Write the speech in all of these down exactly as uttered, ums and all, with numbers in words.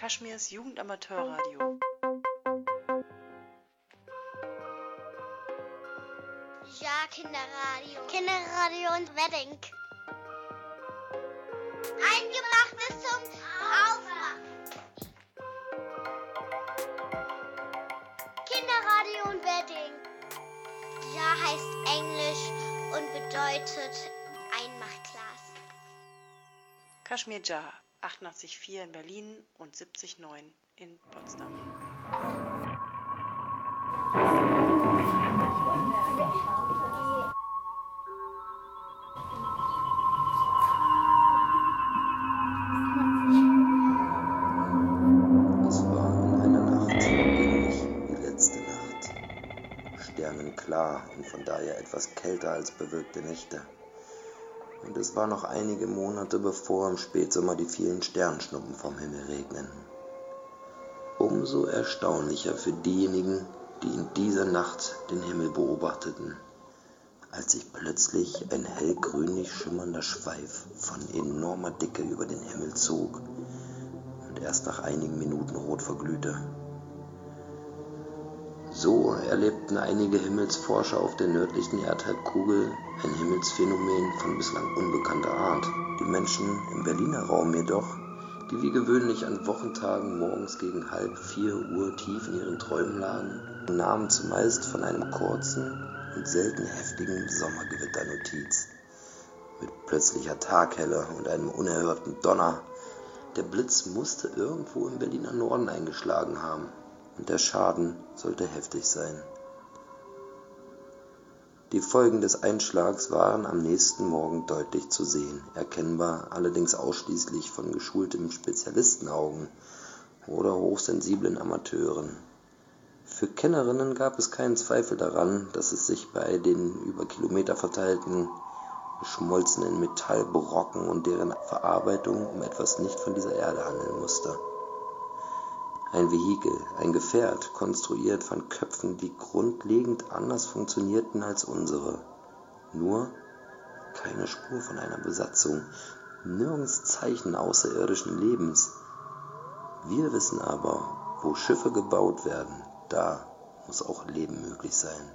Kaschmirs Jugendamateurradio. Ja, Kinderradio. Kinderradio und Wedding. Eingemachtes zum Aufwachen. Kinderradio und Wedding. Ja heißt Englisch und bedeutet Einmachglas. Kashmir Ja, achtundachtzig Komma vier in Berlin und siebzig Komma neun in Potsdam. Klar und von daher etwas kälter als bewölkte Nächte. Und es war noch einige Monate, bevor im Spätsommer die vielen Sternschnuppen vom Himmel regnen. Umso erstaunlicher für diejenigen, die in dieser Nacht den Himmel beobachteten, als sich plötzlich ein hellgrünlich schimmernder Schweif von enormer Dicke über den Himmel zog und erst nach einigen Minuten rot verglühte. So erlebten einige Himmelsforscher auf der nördlichen Erdhalbkugel ein Himmelsphänomen von bislang unbekannter Art. Die Menschen im Berliner Raum jedoch, die wie gewöhnlich an Wochentagen morgens gegen halb vier Uhr tief in ihren Träumen lagen, nahmen zumeist von einem kurzen und selten heftigen Sommergewitter Notiz. Mit plötzlicher Taghelle und einem unerhörten Donner. Der Blitz musste irgendwo im Berliner Norden eingeschlagen haben. Und der Schaden sollte heftig sein. Die Folgen des Einschlags waren am nächsten Morgen deutlich zu sehen, erkennbar allerdings ausschließlich von geschulten Spezialistenaugen oder hochsensiblen Amateuren. Für Kennerinnen gab es keinen Zweifel daran, dass es sich bei den über Kilometer verteilten, geschmolzenen Metallbrocken und deren Verarbeitung um etwas nicht von dieser Erde handeln musste. Ein Vehikel, ein Gefährt, konstruiert von Köpfen, die grundlegend anders funktionierten als unsere. Nur keine Spur von einer Besatzung, nirgends Zeichen außerirdischen Lebens. Wir wissen aber, wo Schiffe gebaut werden, da muss auch Leben möglich sein.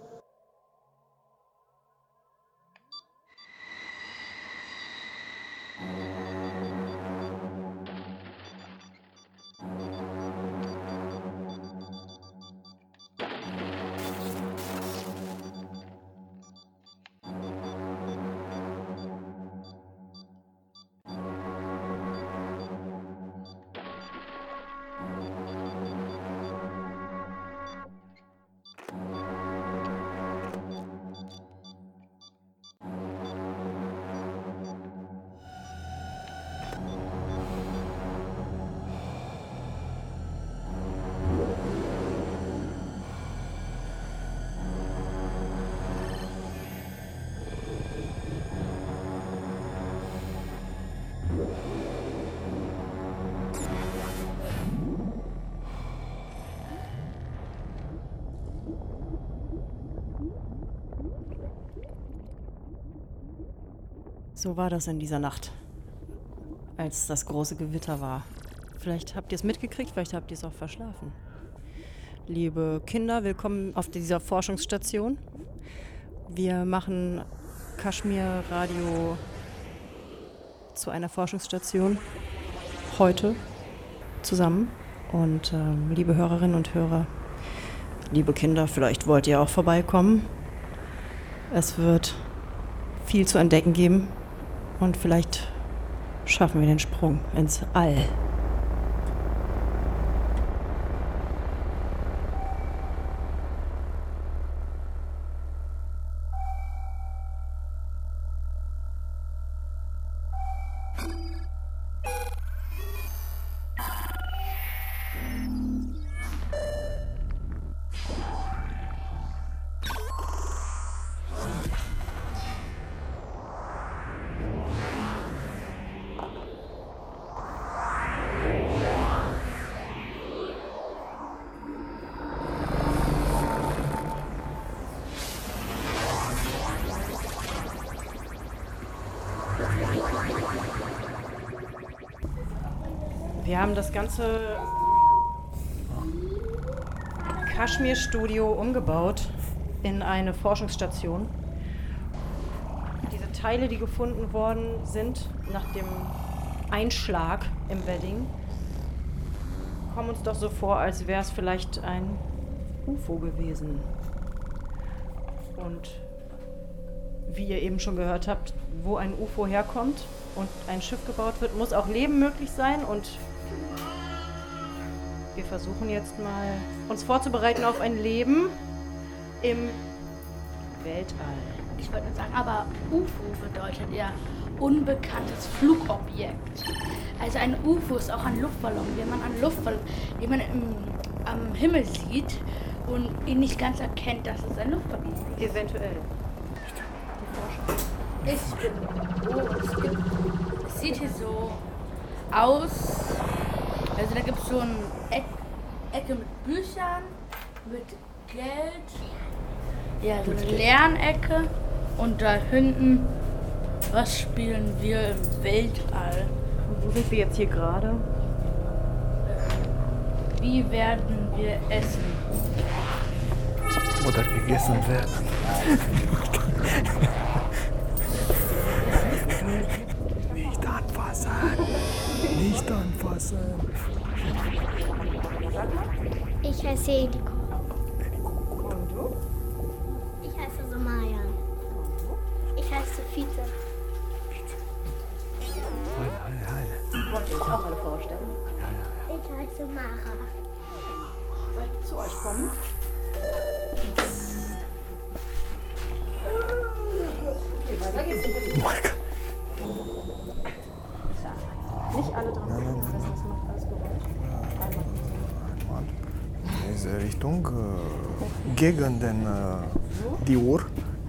So war das in dieser Nacht, als das große Gewitter war. Vielleicht habt ihr es mitgekriegt, vielleicht habt ihr es auch verschlafen. Liebe Kinder, willkommen auf dieser Forschungsstation. Wir machen Kashmir Radio zu einer Forschungsstation heute zusammen. Und ähm, liebe Hörerinnen und Hörer, liebe Kinder, vielleicht wollt ihr auch vorbeikommen. Es wird viel zu entdecken geben. Und vielleicht schaffen wir den Sprung ins All. Wir haben das ganze Kaschmir-Studio umgebaut in eine Forschungsstation. Diese Teile, die gefunden worden sind nach dem Einschlag im Wedding, kommen uns doch so vor, als wäre es vielleicht ein U F O gewesen. Und wie ihr eben schon gehört habt, wo ein U F O herkommt und ein Schiff gebaut wird, muss auch Leben möglich sein. Und wir versuchen jetzt mal, uns vorzubereiten auf ein Leben im Weltall. Ich wollte nur sagen, aber U F O bedeutet ja unbekanntes Flugobjekt. Also ein U F O ist auch ein Luftballon, den man an Luftballon, den man im, am Himmel sieht und ihn nicht ganz erkennt, dass es ein Luftballon ist. Eventuell. Es gibt, oh, es gibt, es sieht hier so aus, also da gibt es so eine Eck, Ecke mit Büchern, mit Geld, ja, so eine Lernecke und da hinten, was spielen wir im Weltall? Und wo sind wir jetzt hier gerade? Wie werden wir essen? Oder gegessen werden. Nicht anfassen. Nicht anfassen. Ich heiße Ediko. Und du? Ich heiße Somaya. Ich heiße Fiete. Heile, heile, heile. Wollt ihr euch auch alle vorstellen? Ich heiße Mara. Soll ich zu euch kommen? Okay, weiter geht's. Oh mein Gott. Nicht alle dran denken, das macht alles Geräusch. Diese Richtung äh, gegen den, äh, die Uhr.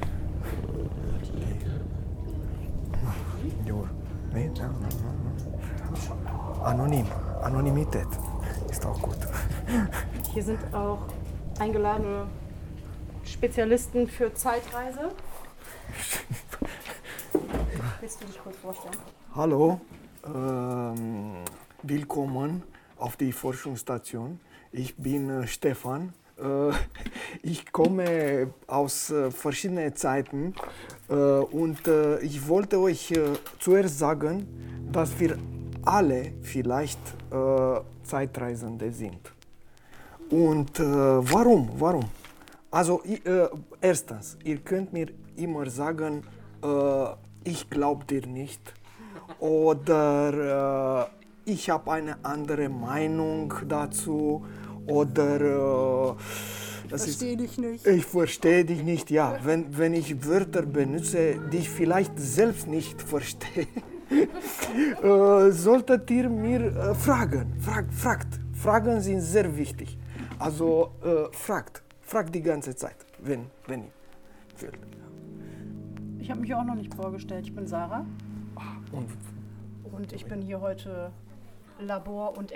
Die Uhr. Nee, ja, ja, ja. Anonym. Anonymität ist auch gut. Hier sind auch eingeladene Spezialisten für Zeitreise. Willst du dich kurz vorstellen? Hallo, ähm, willkommen auf die Forschungsstation. Ich bin äh, Stefan. Äh, ich komme aus äh, verschiedenen Zeiten äh, und äh, ich wollte euch äh, zuerst sagen, dass wir alle vielleicht äh, Zeitreisende sind. Und äh, warum? Warum? Also i- äh, erstens, ihr könnt mir immer sagen, äh, ich glaube dir nicht oder äh, ich habe eine andere Meinung dazu oder äh, das Verstehe ist, dich nicht. ich verstehe dich nicht. Ja, wenn, wenn ich Wörter benutze, die ich vielleicht selbst nicht verstehe, äh, solltet ihr mir äh, fragen. Frag, fragt. Fragen sind sehr wichtig. Also äh, fragt. Fragt die ganze Zeit, wenn, wenn ihr wollt. Ich habe mich auch noch nicht vorgestellt. Ich bin Sarah Und und ich bin hier heute Labor- und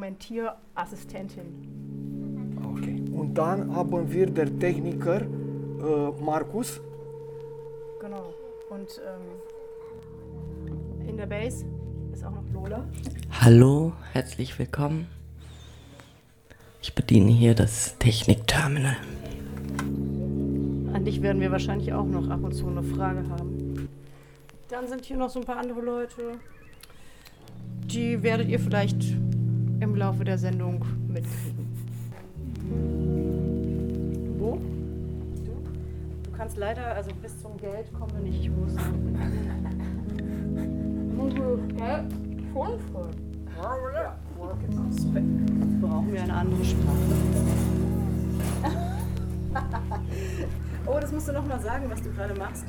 Experimentierassistentin. okay. Und dann haben wir den Techniker äh, Markus. Genau. Und ähm, in der Base ist auch noch Lola. Hallo, herzlich willkommen. Ich bediene hier das Technikterminal. An dich werden wir wahrscheinlich auch noch ab und zu eine Frage haben. Dann sind hier noch so ein paar andere Leute. Die werdet ihr vielleicht im Laufe der Sendung mitkriegen. Wo? Du? Du kannst leider, also bis zum Geld kommen wir nicht. Ich muss. Brauchen wir eine andere Sprache. Oh, das musst du noch mal sagen, was du gerade machst.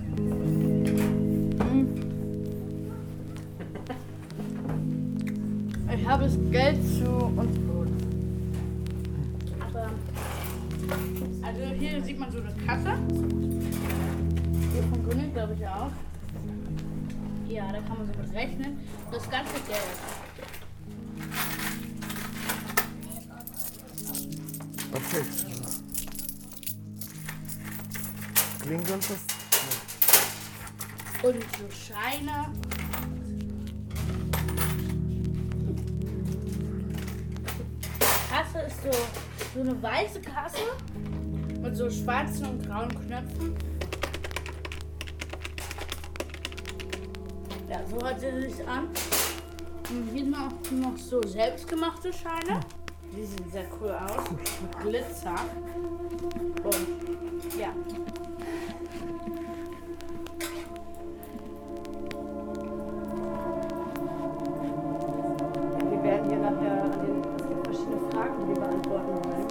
Ich habe das Geld zu uns geholt. Aber, also hier sieht man so eine Kasse. Hier von Gründel, glaube ich auch. Ja, da kann man so mit rechnen. Das ganze Geld. Perfekt. Klingelt das? Und so Scheine. Kasse ist so, so eine weiße Kasse mit so schwarzen und grauen Knöpfen. Ja, so hört sie sich an. Und hier noch, noch so selbstgemachte Scheine. Die sehen sehr cool aus. Mit Glitzer. Und ja. Wir werden hier nachher an den, es gibt verschiedene Fragen, die wir beantworten wollen.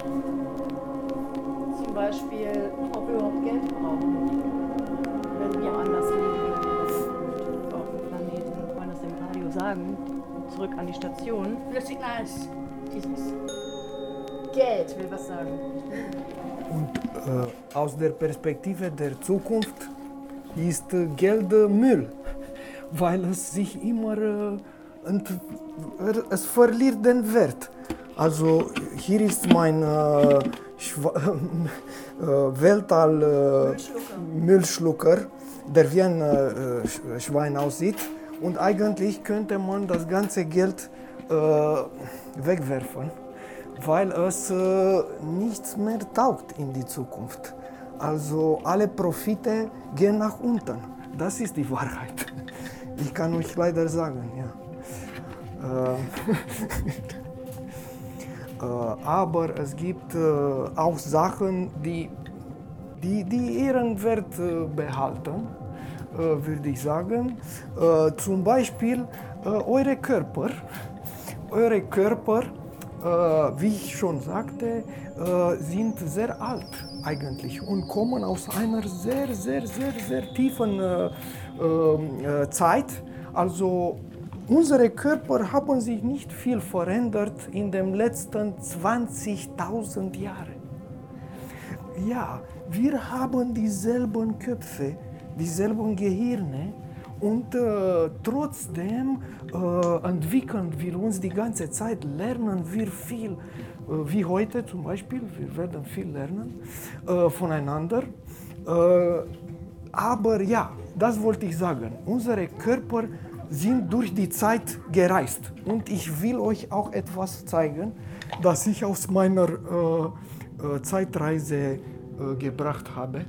Zum Beispiel, ob wir überhaupt Geld brauchen, wenn wir anders leben auf dem Planeten. Wir wollen das dem Radio sagen. Zurück an die Station. Das Signal ist dieses. Geld will was sagen. Und äh, aus der Perspektive der Zukunft ist äh, Geld äh, Müll, weil es sich immer äh, ent, äh, es verliert den Wert. Also hier ist mein äh, Schwa äh, Weltall äh, Müllschlucker, der wie ein äh, Schwein aussieht. Und eigentlich könnte man das ganze Geld äh, wegwerfen, weil es äh, nichts mehr taugt in die Zukunft. Also alle Profite gehen nach unten. Das ist die Wahrheit. Ich kann euch leider sagen, ja. Äh, äh, aber es gibt äh, auch Sachen, die, die, die ihren Wert äh, behalten, äh, würde ich sagen. Äh, zum Beispiel äh, eure Körper. Eure Körper, äh, wie ich schon sagte, äh, sind sehr alt eigentlich und kommen aus einer sehr, sehr, sehr, sehr tiefen äh, äh, Zeit. Also unsere Körper haben sich nicht viel verändert in den letzten zwanzigtausend Jahren. Ja, wir haben dieselben Köpfe, dieselben Gehirne und äh, trotzdem äh, entwickeln wir uns die ganze Zeit, lernen wir viel, äh, wie heute zum Beispiel, wir werden viel lernen äh, voneinander. Äh, aber ja, das wollte ich sagen, unsere Körper sind durch die Zeit gereist. Und ich will euch auch etwas zeigen, das ich aus meiner äh, äh, Zeitreise äh, gebracht habe.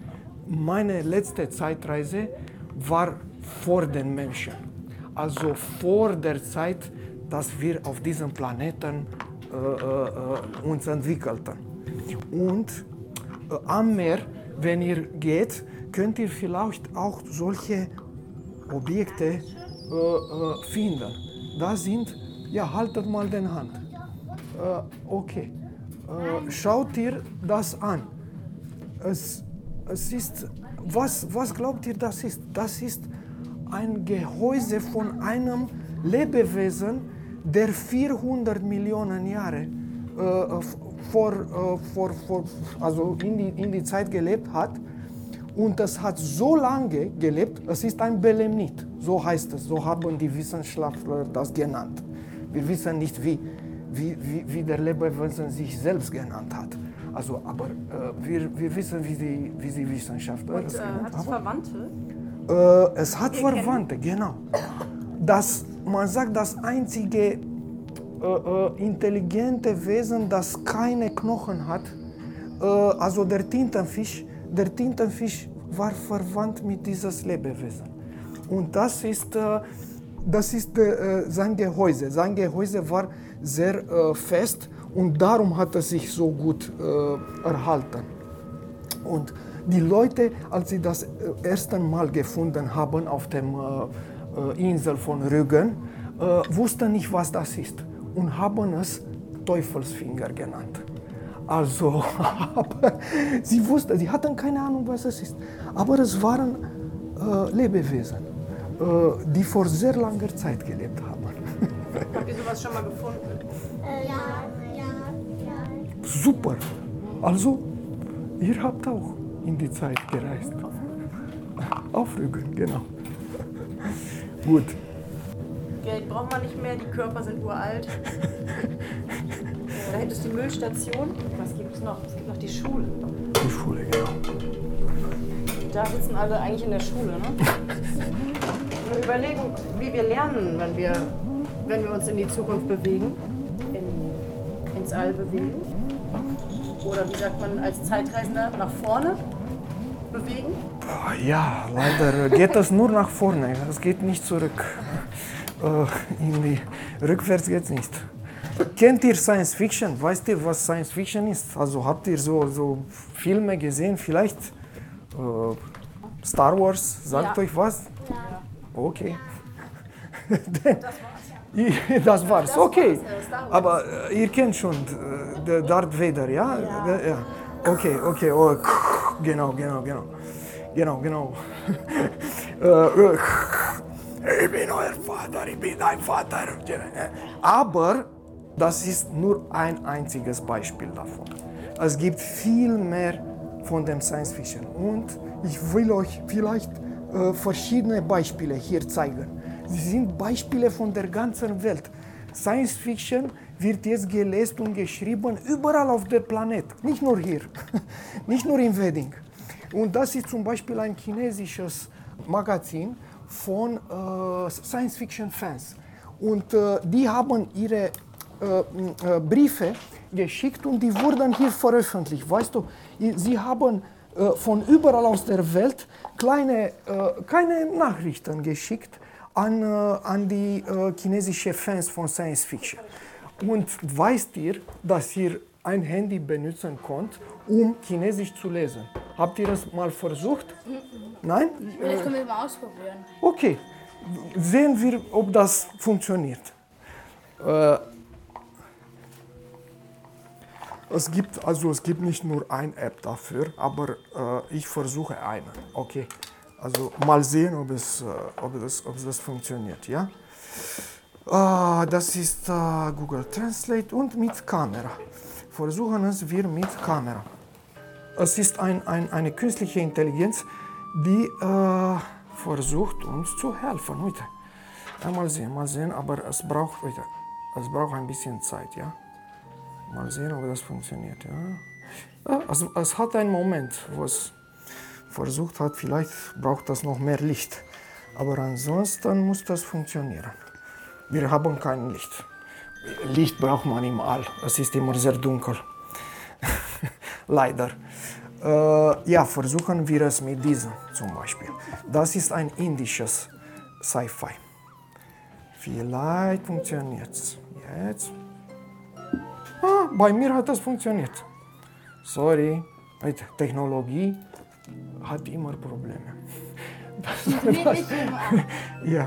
Meine letzte Zeitreise war vor den Menschen. Also vor der Zeit, dass wir auf diesem Planeten äh, äh, uns entwickelten. Und äh, am Meer, wenn ihr geht, könnt ihr vielleicht auch solche Objekte äh, äh, finden. Da sind, ja, haltet mal den Hand. Äh, okay. Äh, schaut ihr das an. Es, es ist, was, was glaubt ihr, das ist? Das ist ein Gehäuse von einem Lebewesen, der vierhundert Millionen Jahre äh, vor, äh, vor, vor, also in die, in die Zeit gelebt hat. Und es hat so lange gelebt, es ist ein Belemnit, so heißt es, so haben die Wissenschaftler das genannt. Wir wissen nicht, wie, wie, wie, wie der Lebewesen sich selbst genannt hat. Also, aber äh, wir, wir wissen, wie die, wie die Wissenschaftler Und das äh, genannt hat es haben. Verwandte? Äh, es hat Ihr Verwandte, genau. Das, man sagt, das einzige äh, äh, intelligente Wesen, das keine Knochen hat, äh, also der Tintenfisch, der Tintenfisch war verwandt mit dieses Lebewesen. Und das ist, äh, das ist äh, sein Gehäuse. Sein Gehäuse war sehr äh, fest und darum hat er sich so gut äh, erhalten. Und die Leute, als sie das erste Mal gefunden haben auf der äh, Insel von Rügen, äh, wussten nicht, was das ist und haben es Teufelsfinger genannt. Also, aber sie wussten, sie hatten keine Ahnung, was es ist. Aber es waren äh, Lebewesen, äh, die vor sehr langer Zeit gelebt haben. Habt ihr sowas schon mal gefunden? Äh, ja, ja, ja. Super. Also, ihr habt auch in die Zeit gereist. Auf Rügen, genau. Gut. Geld braucht man nicht mehr, die Körper sind uralt. Da hinten ist die Müllstation. Was gibt es noch? Es gibt noch die Schule. Die Schule, genau. Da sitzen alle eigentlich in der Schule, ne? Eine Überlegung, wie wir lernen, wenn wir, wenn wir uns in die Zukunft bewegen. In ins All bewegen? Oder wie sagt man als Zeitreisender, nach vorne bewegen? Boah, ja, leider geht das nur nach vorne, es geht nicht zurück. Äh, in die, rückwärts geht es nicht. Kennt ihr Science Fiction? Weißt ihr, was Science Fiction ist? Also habt ihr so, so Filme gesehen? Vielleicht äh, Star Wars, sagt Ja. euch was? Ja. Okay. Das war's, okay. Aber äh, ihr kennt schon äh, der Darth Vader, ja? Ja. ja. Okay, okay, oh, genau, genau, genau. Genau, genau. Äh, äh, Ich bin euer Vater, ich bin dein Vater. Aber das ist nur ein einziges Beispiel davon. Es gibt viel mehr von dem Science Fiction. Und ich will euch vielleicht äh, verschiedene Beispiele hier zeigen. Sie sind Beispiele von der ganzen Welt. Science Fiction wird jetzt gelesen und geschrieben überall auf der Planet, nicht nur hier, nicht nur in Wedding. Und das ist zum Beispiel ein chinesisches Magazin von äh, Science Fiction Fans. Und äh, die haben ihre äh, äh, Briefe geschickt und die wurden hier veröffentlicht. Weißt du, sie haben äh, von überall aus der Welt kleine, äh, kleine Nachrichten geschickt an, äh, an die äh, chinesischen Fans von Science Fiction. Und weißt ihr, dass ihr ein Handy benutzen könnt, um Chinesisch zu lesen? Habt ihr das mal versucht? Nein? Das können wir mal ausprobieren. Okay, sehen wir, ob das funktioniert. Äh, es gibt also es gibt nicht nur eine App dafür, aber äh, ich versuche eine. Okay, also mal sehen, ob es, äh, ob das, ob das funktioniert, ja? Äh, das ist äh, Google Translate und mit Kamera. Versuchen es wir mit Kamera. Es ist ein, ein, eine künstliche Intelligenz, die äh, versucht uns zu helfen. Heute. Ja, mal sehen, mal sehen, aber es braucht, heute, es braucht ein bisschen Zeit, ja. Mal sehen, ob das funktioniert, ja. Ja, es, es hat einen Moment, wo es versucht hat, vielleicht braucht das noch mehr Licht. Aber ansonsten muss das funktionieren. Wir haben kein Licht. Licht braucht man im All. Es ist immer sehr dunkel. Leider. Äh, ja, versuchen wir es mit diesem zum Beispiel. Das ist ein indisches Sci-Fi. Vielleicht funktioniert es. Jetzt. Ah, bei mir hat das funktioniert. Sorry, mit Technologie hat immer Probleme. Das, das, ja.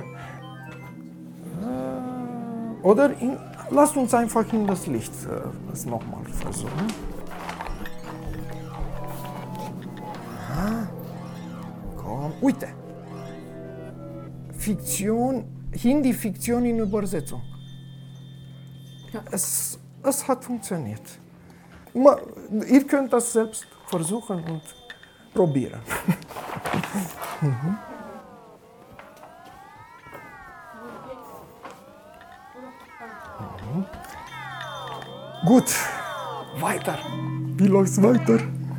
Äh, oder in, lasst uns einfach in das Licht äh, das nochmal versuchen. Aha. Komm, uite. Fiktion, Hindi-Fiktion in Übersetzung. Es, es hat funktioniert. Ma, ihr könnt das selbst versuchen und probieren. mhm. Mhm. Gut, weiter. Wie läuft's weiter?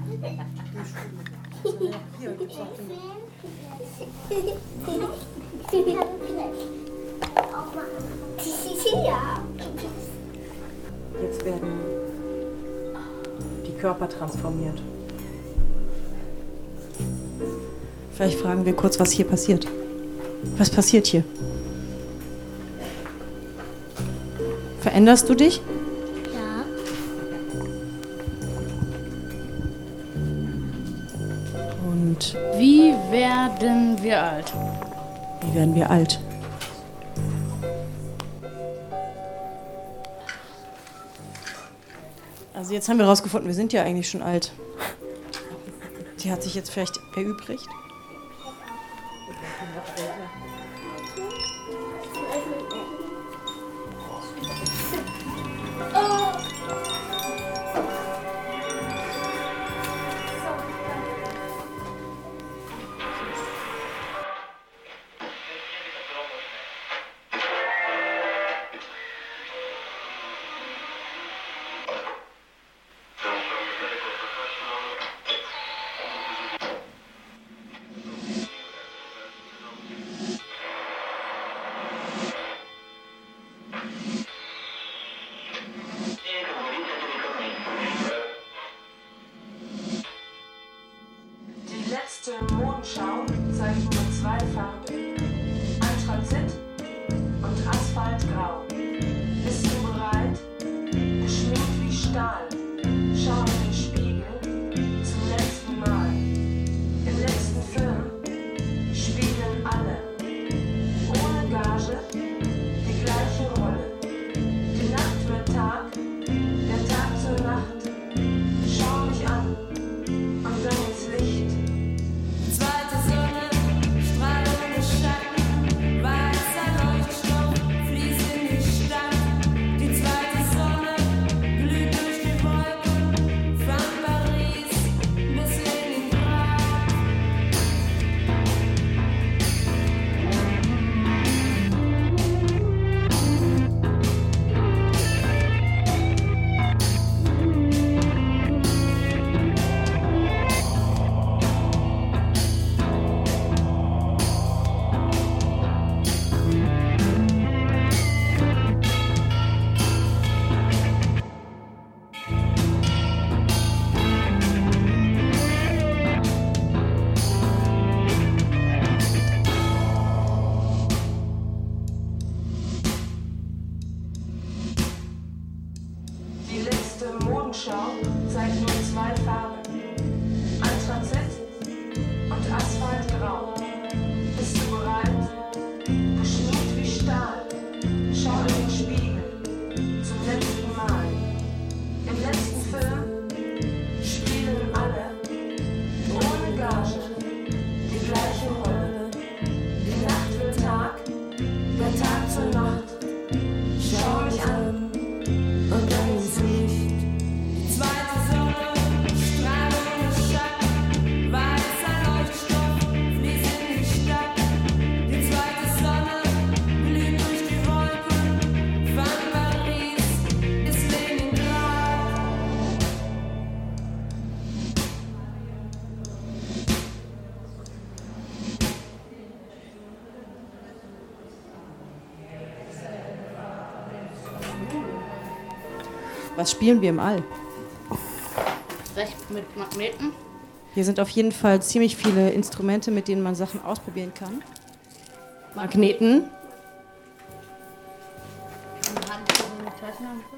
Ja. Jetzt werden die Körper transformiert. Vielleicht fragen wir kurz, was hier passiert. Was passiert hier? Veränderst du dich? Ja. Und Wie werden wir alt? wie werden wir alt? Also jetzt haben wir herausgefunden, wir sind ja eigentlich schon alt. Die hat sich jetzt vielleicht erübrigt. letzte Mondschau zeigt nur zwei Farben, Anthrazit und Asphaltgrau. Bist du bereit? Geschminkt wie Stahl, schau in den Spiegel zum letzten Mal. Im letzten Film spielen alle, ohne Gage, die gleiche Rolle. Die Nacht wird Tag, der Tag zur Nacht. Schau mich an und dann ins Licht. Zweite Sonne, strahlende Schatten, weißer Leuchtstoff fließt in die Stadt. Die zweite Sonne glüht durch die Wolken, von Paris bis Leningrad. Die letzte Mondschau zeigt nur zwei Farben, Anthrazit und Asphaltgrau. Bist du bereit? Geschminkt wie Stahl, schau in den Spiegel zum letzten Mal. Im letzten Film spielen alle, ohne Gage, die gleiche Rolle. Die Nacht wird Tag, der Tag zur Nacht. Schau mich an und dann ins Licht. Die zweite Sonne, strahlende Schatten, weißer Leuchtstoff fließt in die Stadt. Die zweite Sonne glüht durch die Wolken, von Paris bis Leningrad. Was spielen wir im All? Recht mit Magneten. Hier sind auf jeden Fall ziemlich viele Instrumente, mit denen man Sachen ausprobieren kann. Magneten. Und Hand so eine Taschenlampe.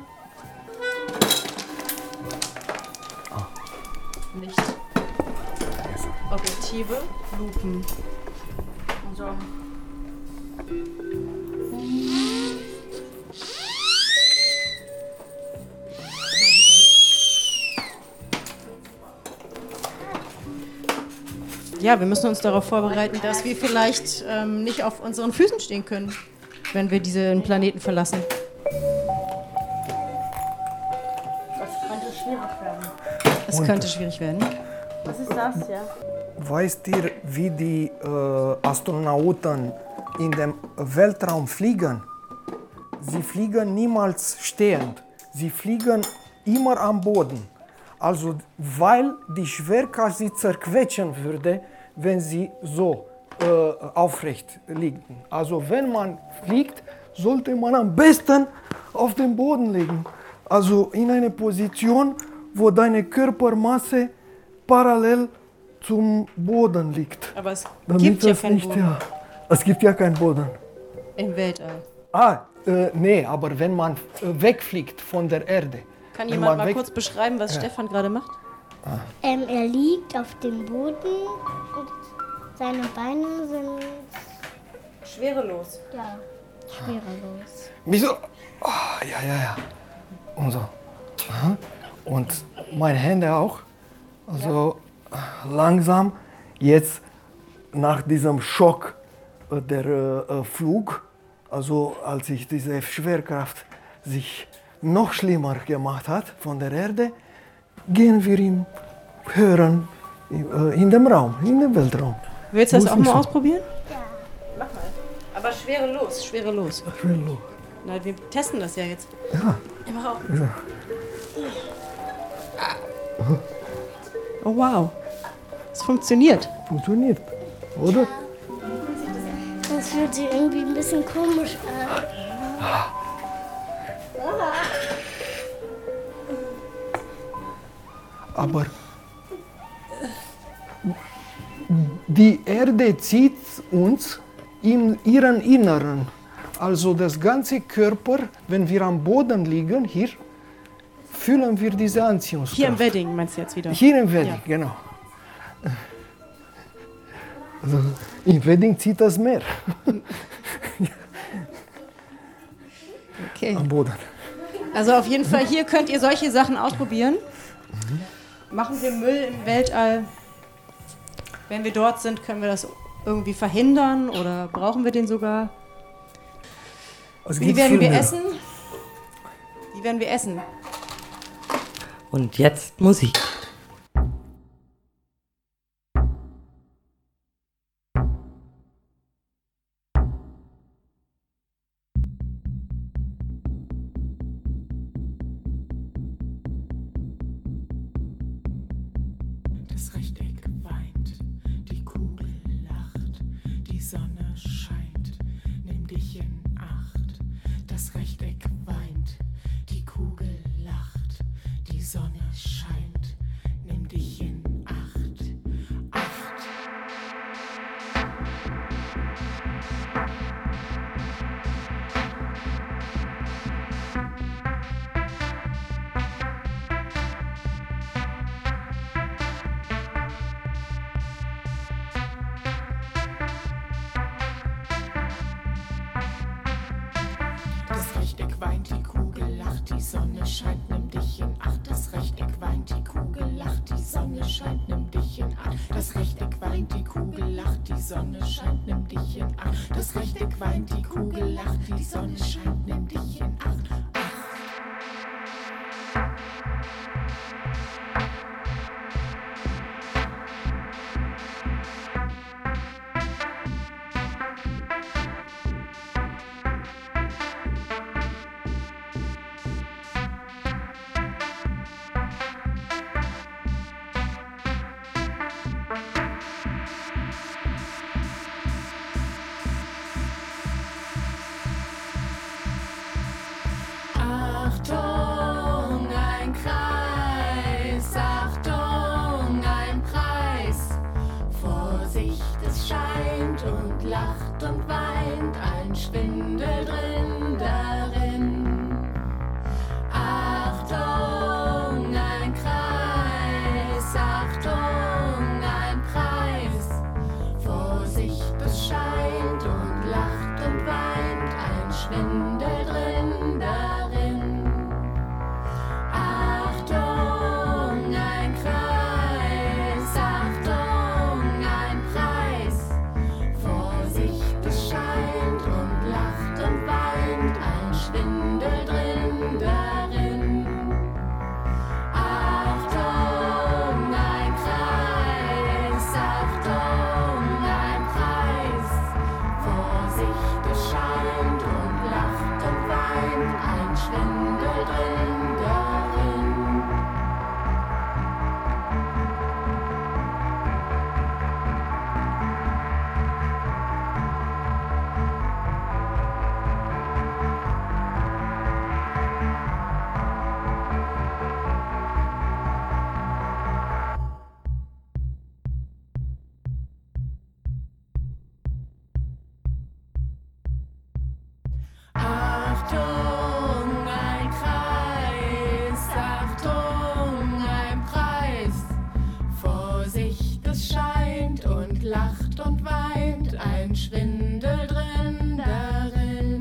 Licht. Objektive. Lupen. Und so. Ja, wir müssen uns darauf vorbereiten, dass wir vielleicht ähm, nicht auf unseren Füßen stehen können, wenn wir diesen Planeten verlassen. Das könnte schwierig werden. Es könnte schwierig werden. Was ist das, ja? Weißt ihr, wie die äh, Astronauten in dem Weltraum fliegen? Sie fliegen niemals stehend. Sie fliegen immer am Boden. Also, weil die Schwerkraft sie zerquetschen würde, wenn sie so äh, aufrecht liegen. Also, wenn man fliegt, sollte man am besten auf dem Boden liegen. Also in eine Position, wo deine Körpermasse parallel zum Boden liegt. Aber es Damit gibt ja das keinen nicht, Boden ja, es gibt ja keinen Boden. im Weltall. Ah, äh, nee, aber wenn man äh, wegfliegt von der Erde. Kann Wenn jemand man mal weg- kurz beschreiben, was Ja. Stefan gerade macht? Ähm, er liegt auf dem Boden und seine Beine sind Schwerelos. ja, schwerelos. Wieso? Ah, ja, ja, ja. Und so. Aha. Und meine Hände auch. Also langsam, jetzt nach diesem Schock äh, der äh, Flug, also als sich diese Schwerkraft sich noch schlimmer gemacht hat von der Erde, gehen wir im Hören äh, in dem Raum, in dem Weltraum. Willst du das Muss auch nicht mal so. ausprobieren? Ja. Mach mal. Aber schwerelos, schwerelos. Schwerelos. Na, wir testen das ja jetzt. Ja. Ich mach auch. Ja. Oh wow. Es funktioniert. Funktioniert, oder? Das fühlt sich irgendwie ein bisschen komisch an. Aber Die Erde zieht uns in ihren Inneren. Also das ganze Körper, wenn wir am Boden liegen, hier, fühlen wir diese Anziehungskraft. Hier im Wedding meinst du jetzt wieder? Hier im Wedding, ja. Genau. Also im Wedding zieht das Meer. Okay. Am Boden. Also auf jeden Fall, hier könnt ihr solche Sachen ausprobieren. Mhm. Machen wir Müll im Weltall. Wenn wir dort sind, können wir das irgendwie verhindern oder brauchen wir den sogar? Also Wie werden wir essen? Wie werden wir essen? Und jetzt Musik. Das Rechteck weint, die Kugel lacht, die Sonne scheint, nimm dich in Acht. Das Rechteck weint, die Kugel lacht, die Sonne scheint, nimm dich in Acht. Acht. Das Rechteck weint, die Kugel lacht, die Sonne scheint, nimm dich in Acht. Das Rechteck weint, die Kugel lacht, die Sonne scheint, nimm dich in Acht. Das Rechteck weint, die Kugel lacht, die Sonne scheint, nimm dich in Acht. Das Rechteck weint, die Kugel lacht, die Sonne scheint, nimm dich in Acht. Achtung, ein Kreis, Achtung, ein Preis. Vorsicht, es scheint und lacht und weint, ein Schwindel drin darin. Achtung, ein Kreis, Achtung, ein Preis. Vorsicht, es scheint und lacht und weint, ein Schwindel drin darin. Achtung, ein Kreis, Achtung, ein Preis. Vorsicht, es scheint und lacht und weint, ein Schwindel drin darin. Achtung, ein Kreis, Achtung, ein Preis. Vorsicht, es scheint und lacht und weint, ein Schwindel drin darin. Achtung, ein Kreis, Achtung, ein Preis. Vorsicht, es scheint und lacht und weint, ein Schwindel drin darin.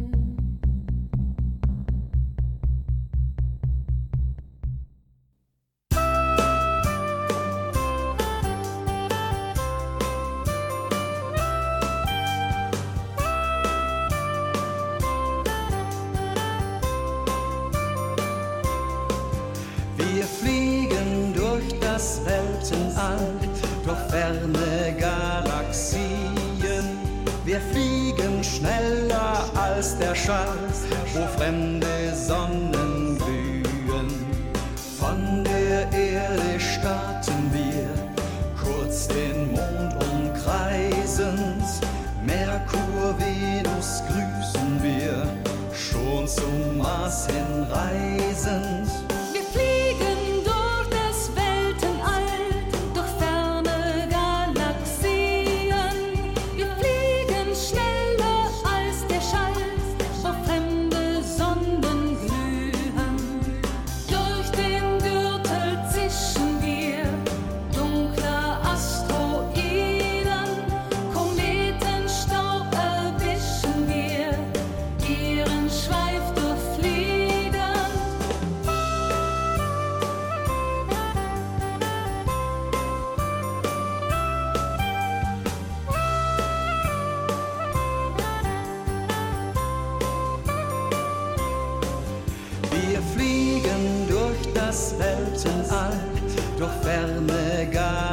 Wir fliegen durch das Weltenall, durch ferne Galaxien. Wir fliegen schneller als der Schall, wo fremde Sonnen glühen. Von der Erde starten wir, kurz den Mond umkreisend. Merkur, Venus grüßen wir, schon zum Mars hinreisend. Wir fliegen durch das Weltenall, durch ferne Galaxien.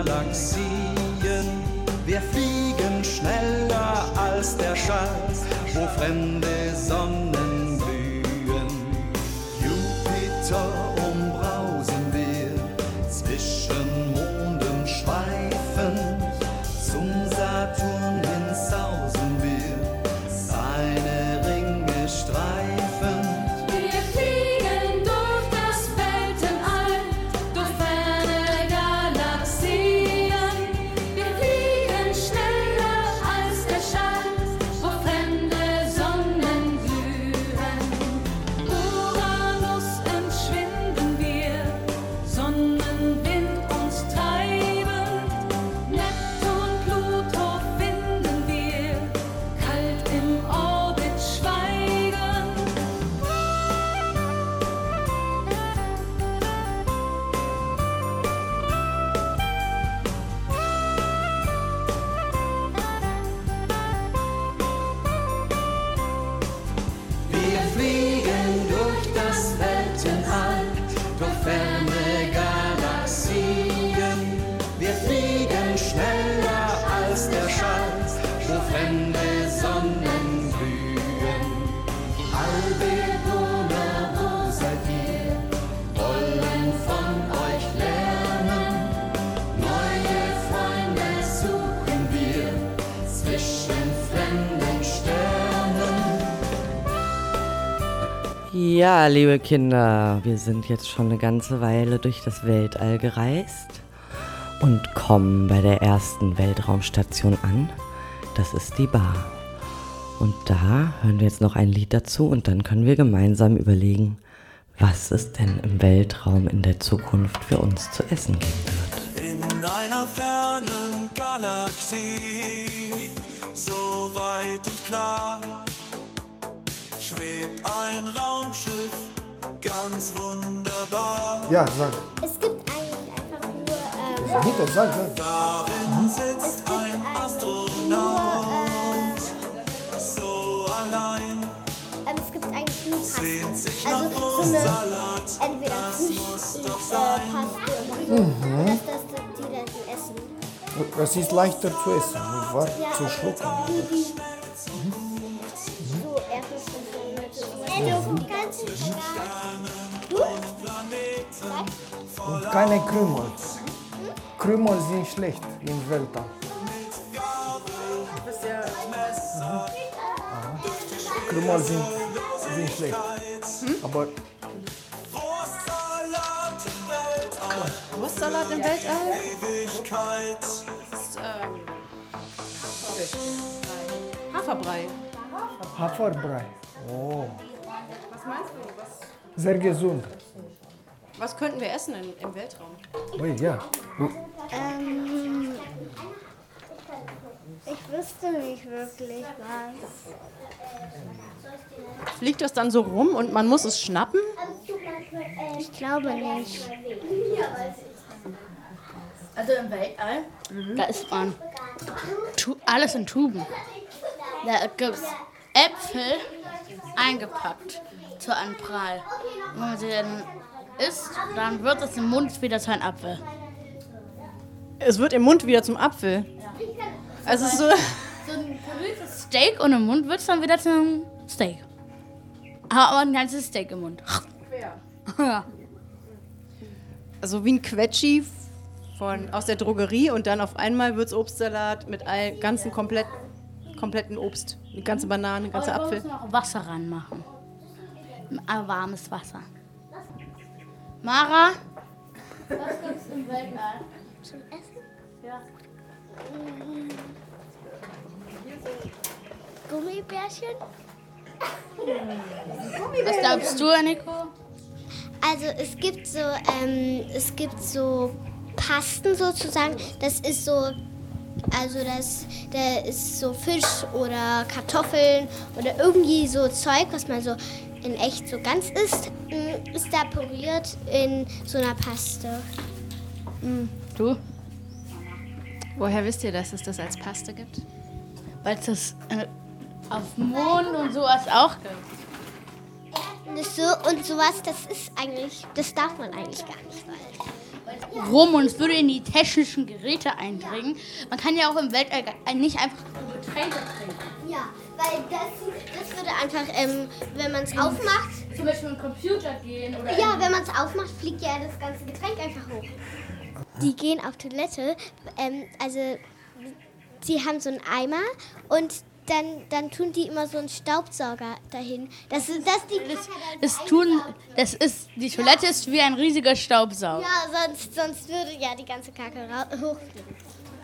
Galaxien. Wir fliegen schneller als der Schall, wo fremde Sonnen blühen. Jupiter umbrausen wir, zwischen Monden schweifen, zum Saturn hin sausen wir, seine Ringe streifen. Wir fliegen durch das Weltenall, durch ferne Galaxien. Wir fliegen schneller als der Schall, wo fremde Sonnen glühen. Uranus entschwinden wir, Sonnenwind uns treiben. Neptun, Pluto finden wir, kalt im Orbit schweigen. Wir fliegen durch das Weltenall, durch ferne Galaxien. Wir fliegen schneller als der Schall, wo fremde Sonnen glühen. Allbewohner, wo seid ihr? Wollen von euch lernen. Neue Freunde suchen wir zwischen fremden Sternen. Ja, liebe Kinder, wir sind jetzt schon eine ganze Weile durch das Weltall gereist und kommen bei der ersten Weltraumstation an. Das ist die Bar. Und da hören wir jetzt noch ein Lied dazu und dann können wir gemeinsam überlegen, was es denn im Weltraum in der Zukunft für uns zu essen geben wird. In einer fernen Galaxie, so weit und klar, schwebt ein Raumschiff, ganz wunderbar. Ja, sag. Es gibt eigentlich einfach nur. Ähm, Bitte, sag, sag. Darin sitzt ein Astronaut, so allein, ähm, es gibt eigentlich nur sehnt Pasta. sich nach Also so eine. Brustsalat, Entweder das Fisch, muss äh, doch sein. Pasta oder so. Mhm. Das, das, das die dann essen. Das ist leichter zu essen, nicht wahr? Ja, Zu schlucken. Die, die. So, Erdnussbutter. Ja, du ganz Und keine Krümel. Krümel sind schlecht im Weltall. Krümel sind, sind schlecht. Aber Wurstsalat im Weltall? Ewigkeit. Das ist, ähm, Haferbrei. Haferbrei. Oh, Was meinst du? Was, sehr gesund. was könnten wir essen in, im Weltraum? Oh, ja. Ähm, ich wüsste nicht wirklich was. Fliegt das dann so rum und man muss es schnappen? Ich glaube nicht. Also im Weltall, da isst man tu- alles in Tuben. Da gibt es Äpfel eingepackt zu einem Prall. Und wenn man sie dann isst, dann wird es im Mund wieder zu einem Apfel. Es wird im Mund wieder zum Apfel. Also es ist so. So ein gerührtes Steak und im Mund wird es dann wieder zum Steak. Aber ein ganzes Steak im Mund. Ja. Also wie ein Quetschi von, aus der Drogerie und dann auf einmal wird es Obstsalat mit all, ganzen komplett, kompletten Obst. Eine ganze Banane, ein ganzer Aber Apfel. wir müssen auch Wasser ranmachen. Ein warmes Wasser. Mara? Was gibt's im Weltall? Zum Essen? Ja. Gummibärchen? Was glaubst du, Nico? Also es gibt so, ähm, es gibt so Pasten sozusagen. Das ist so, also das, da ist so Fisch oder Kartoffeln oder irgendwie so Zeug, was man so in echt so ganz isst, ist da püriert in so einer Paste. Du? Woher wisst ihr, dass es das als Paste gibt? Weil es das äh, auf dem Mond und sowas auch gibt. Erdnüsse und sowas, das ist eigentlich, das darf man eigentlich gar nicht, weil rum und es würde in die technischen Geräte eindringen. Man kann ja auch im Weltall nicht einfach Getränke trinken. Ja, weil das, das würde einfach, ähm, wenn man es aufmacht... Zum Beispiel im Computer gehen oder... Ja, wenn man es aufmacht, fliegt ja das ganze Getränk einfach hoch. Die gehen auf Toilette, ähm, also sie haben so einen Eimer und dann, dann tun die immer so einen Staubsauger dahin. Das, das, die das, das, tun, das ist, die Toilette ist wie ein riesiger Staubsauger. Ja, sonst, sonst würde ja die ganze Kacke hochfliegen.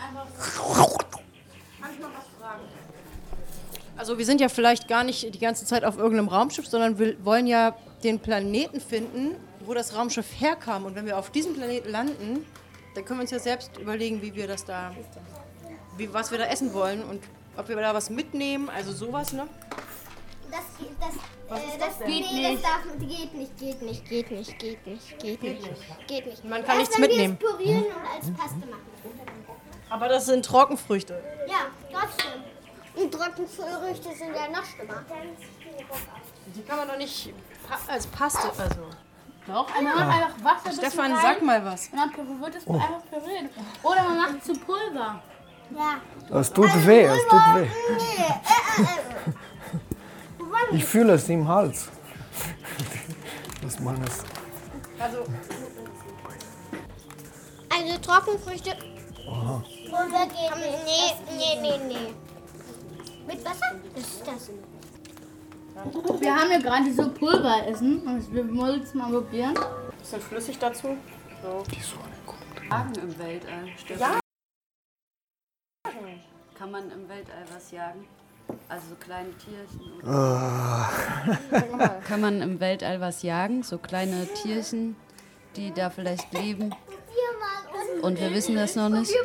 Also wir sind ja vielleicht gar nicht die ganze Zeit auf irgendeinem Raumschiff, sondern wir wollen ja den Planeten finden, wo das Raumschiff herkam. Und wenn wir auf diesem Planeten landen, dann können wir uns ja selbst überlegen, wie wir das da, wie, was wir da essen wollen und ob wir da was mitnehmen, also sowas, ne? Das, das, Was äh, ist das, das denn? nee, Geht das nicht. darf, geht nicht, geht nicht, geht nicht, geht nicht, geht nicht, geht nicht. Man kann Erst nichts wenn mitnehmen. wir es pürieren und als Paste machen. Aber das sind Trockenfrüchte. Ja, trotzdem. Und Trockenfrüchte sind ja noch schlimmer. Die kann man doch nicht pa- als Paste, also... Doch, man macht einfach Wasser. Stefan, bisschen sag rein mal was. Und dann wird es einfach püriert. Oder man macht es zu Pulver. Ja. Es tut weh, es tut weh. Nee, äh, äh, äh. Ich fühle es im Hals. dass man es... Also, also Trockenfrüchte. Aha. Pulver geht nicht. Nee, nee, nee, nee. Mit Wasser? Das ist das. Wir haben ja gerade so Pulveressen und wir wollen es mal probieren. Bisschen flüssig dazu. So. Die Sonne kommt. Jagen im Weltall, Stefan. Ja. Kann man im Weltall was jagen? Also so kleine Tierchen? Oder? Kann man im Weltall was jagen? So kleine Tierchen, die da vielleicht leben? Und wir wissen das noch nicht?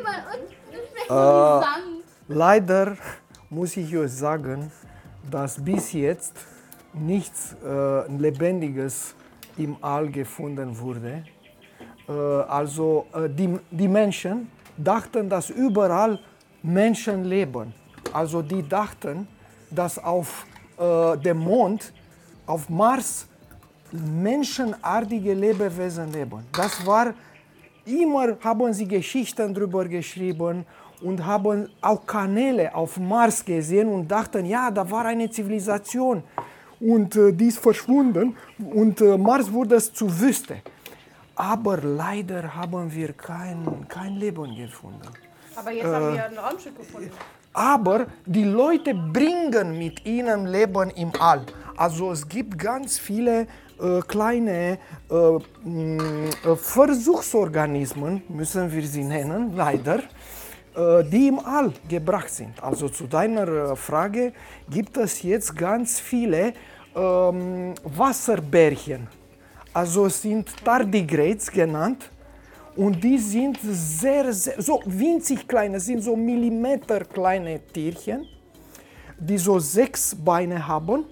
Äh, leider muss ich euch sagen, dass bis jetzt nichts äh, Lebendiges im All gefunden wurde. Äh, also äh, die, die Menschen dachten, dass überall Menschen leben. Also die dachten, dass auf äh, dem Mond, auf Mars, menschenartige Lebewesen leben. Das war immer, haben sie Geschichten darüber geschrieben und haben auch Kanäle auf Mars gesehen und dachten, ja, da war eine Zivilisation und äh, die ist verschwunden und äh, Mars wurde es zur Wüste. Aber leider haben wir kein, kein Leben gefunden. Aber jetzt Äh, haben wir ein Raumschiff gefunden. Aber die Leute bringen mit ihnen Leben im All. Also es gibt ganz viele äh, kleine äh, mh, Versuchsorganismen, müssen wir sie nennen, leider, äh, die im All gebracht sind. Also zu deiner äh, Frage gibt es jetzt ganz viele ähm, Wasserbärchen. Also es sind Tardigrades genannt. Und die sind sehr, sehr, so winzig kleine, sind so Millimeter kleine Tierchen, die so sechs Beine haben.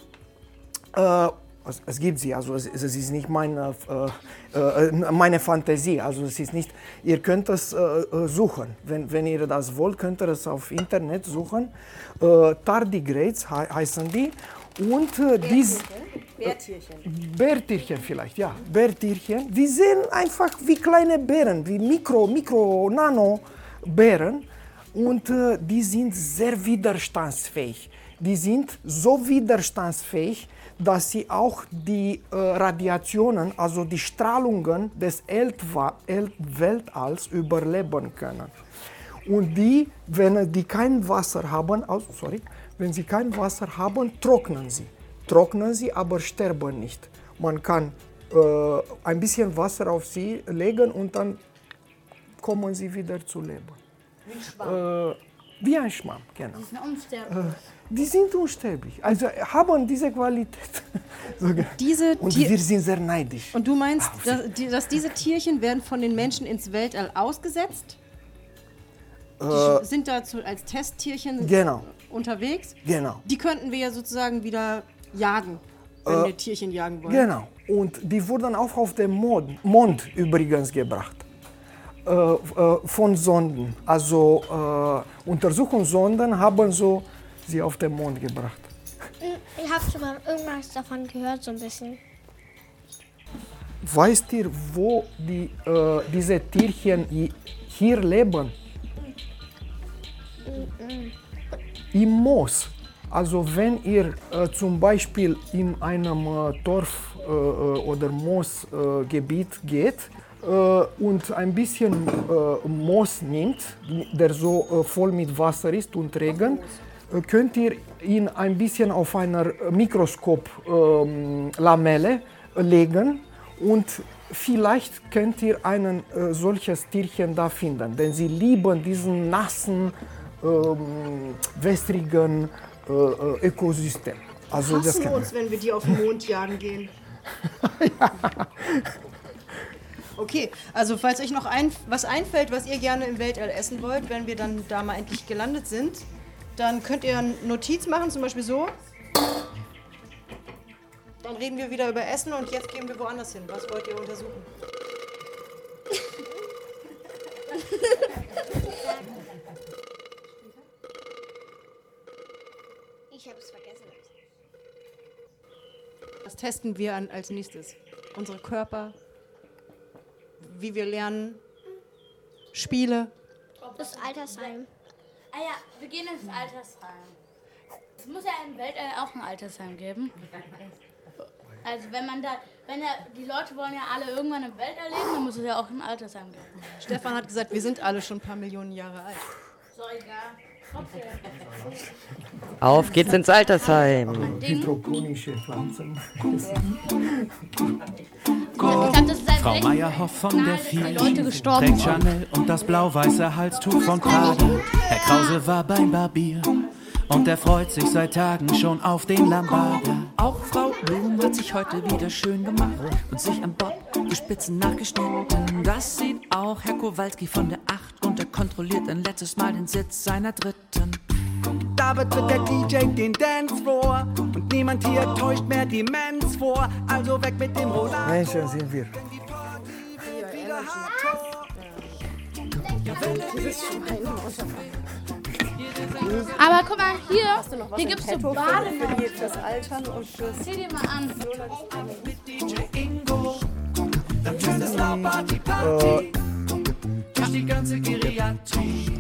Äh, es, es gibt sie, also es, es ist nicht meine, äh, äh, meine Fantasie, also es ist nicht, ihr könnt es äh, suchen. Wenn, wenn ihr das wollt, könnt ihr es auf Internet suchen. Äh, Tardigrades he heißen die. Und äh, die, Bärtierchen. Bärtierchen vielleicht, ja. Bärtierchen. Die sehen einfach wie kleine Bären, wie Mikro, Mikro, Nano-Bären. Und äh, die sind sehr widerstandsfähig. Die sind so widerstandsfähig, dass sie auch die äh, Radiationen, also die Strahlungen des Eltwa El Weltalls überleben können. Und die, wenn die kein Wasser haben, also, sorry, wenn sie kein Wasser haben, trocknen sie. Trocknen sie, aber sterben nicht. Man kann äh, ein bisschen Wasser auf sie legen und dann kommen sie wieder zu leben. Wie ein Schwamm. Äh, wie ein Schwamm, genau. Die sind unsterblich. Äh, die sind unsterblich, also haben diese Qualität. Diese und Tier- wir sind sehr neidisch. Und du meinst, dass, die, dass diese Tierchen werden von den Menschen ins Weltall ausgesetzt? Die Äh, sind dazu als Testtierchen Genau. unterwegs? Genau. Die könnten wir ja sozusagen wieder jagen, wenn Äh, wir Tierchen jagen wollen. Genau. Und die wurden auch auf den Mond, Mond übrigens gebracht. Äh, äh, von Sonden. Also äh, Untersuchungssonden haben so sie auf den Mond gebracht. Ich habe schon mal irgendwas davon gehört, so ein bisschen. weißt ihr, wo die, äh, diese Tierchen hier leben? Im Moos. Also wenn ihr äh, zum Beispiel in einem äh, Torf- äh, oder Moosgebiet äh, geht äh, und ein bisschen äh, Moos nimmt, der so äh, voll mit Wasser ist und Regen, äh, könnt ihr ihn ein bisschen auf einer Mikroskoplamelle äh, legen und vielleicht könnt ihr ein äh, solches Tierchen da finden, denn sie lieben diesen nassen, ähm, wässrigen äh, Ökosystem. Also Hassen das wir kann uns, wenn wir die auf den Mond jagen gehen. ja. Okay, also falls euch noch ein, was einfällt, was ihr gerne im Weltall essen wollt, wenn wir dann da mal endlich gelandet sind, dann könnt ihr eine Notiz machen, zum Beispiel so. Dann reden wir wieder über Essen und jetzt gehen wir woanders hin. Was wollt ihr untersuchen? Ich habe es vergessen. Das testen wir an, als nächstes. Unsere Körper, wie wir lernen, Spiele. Das Altersheim. Ah ja, wir gehen ins Altersheim. Es muss ja im Weltall auch ein Altersheim geben. Also wenn man da, wenn ja, die Leute wollen ja alle irgendwann im Weltall leben, dann muss es ja auch ein Altersheim geben. Stefan hat gesagt, wir sind alle schon ein paar Millionen Jahre alt. So egal. Okay. Auf geht's ins Altersheim. Hydroponische Pflanzen. Frau Meyerhoff von der Vieh trägt Chanel und das blau-weiße Halstuch von Prada. Herr Krause war beim Barbier und er freut sich seit Tagen schon auf den Lambada. Auch Frau Blum hat sich heute wieder schön gemacht und sich am Bob die Spitzen nachgeschnitten. Das sieht auch Herr Kowalski von der Acht und er kontrolliert ein letztes Mal den Sitz seiner Dritten. Da betritt der D J den Dancefloor und niemand hier täuscht mehr Demenz vor. Also weg mit dem Roller. Menschen sind wir. Aber guck mal, hier, hier gibt es so Bademantel. Für das Altern und fürs... Zieh dir mal an. Dann tschüss, das Party, Party. Durch die ganze Geriatrie.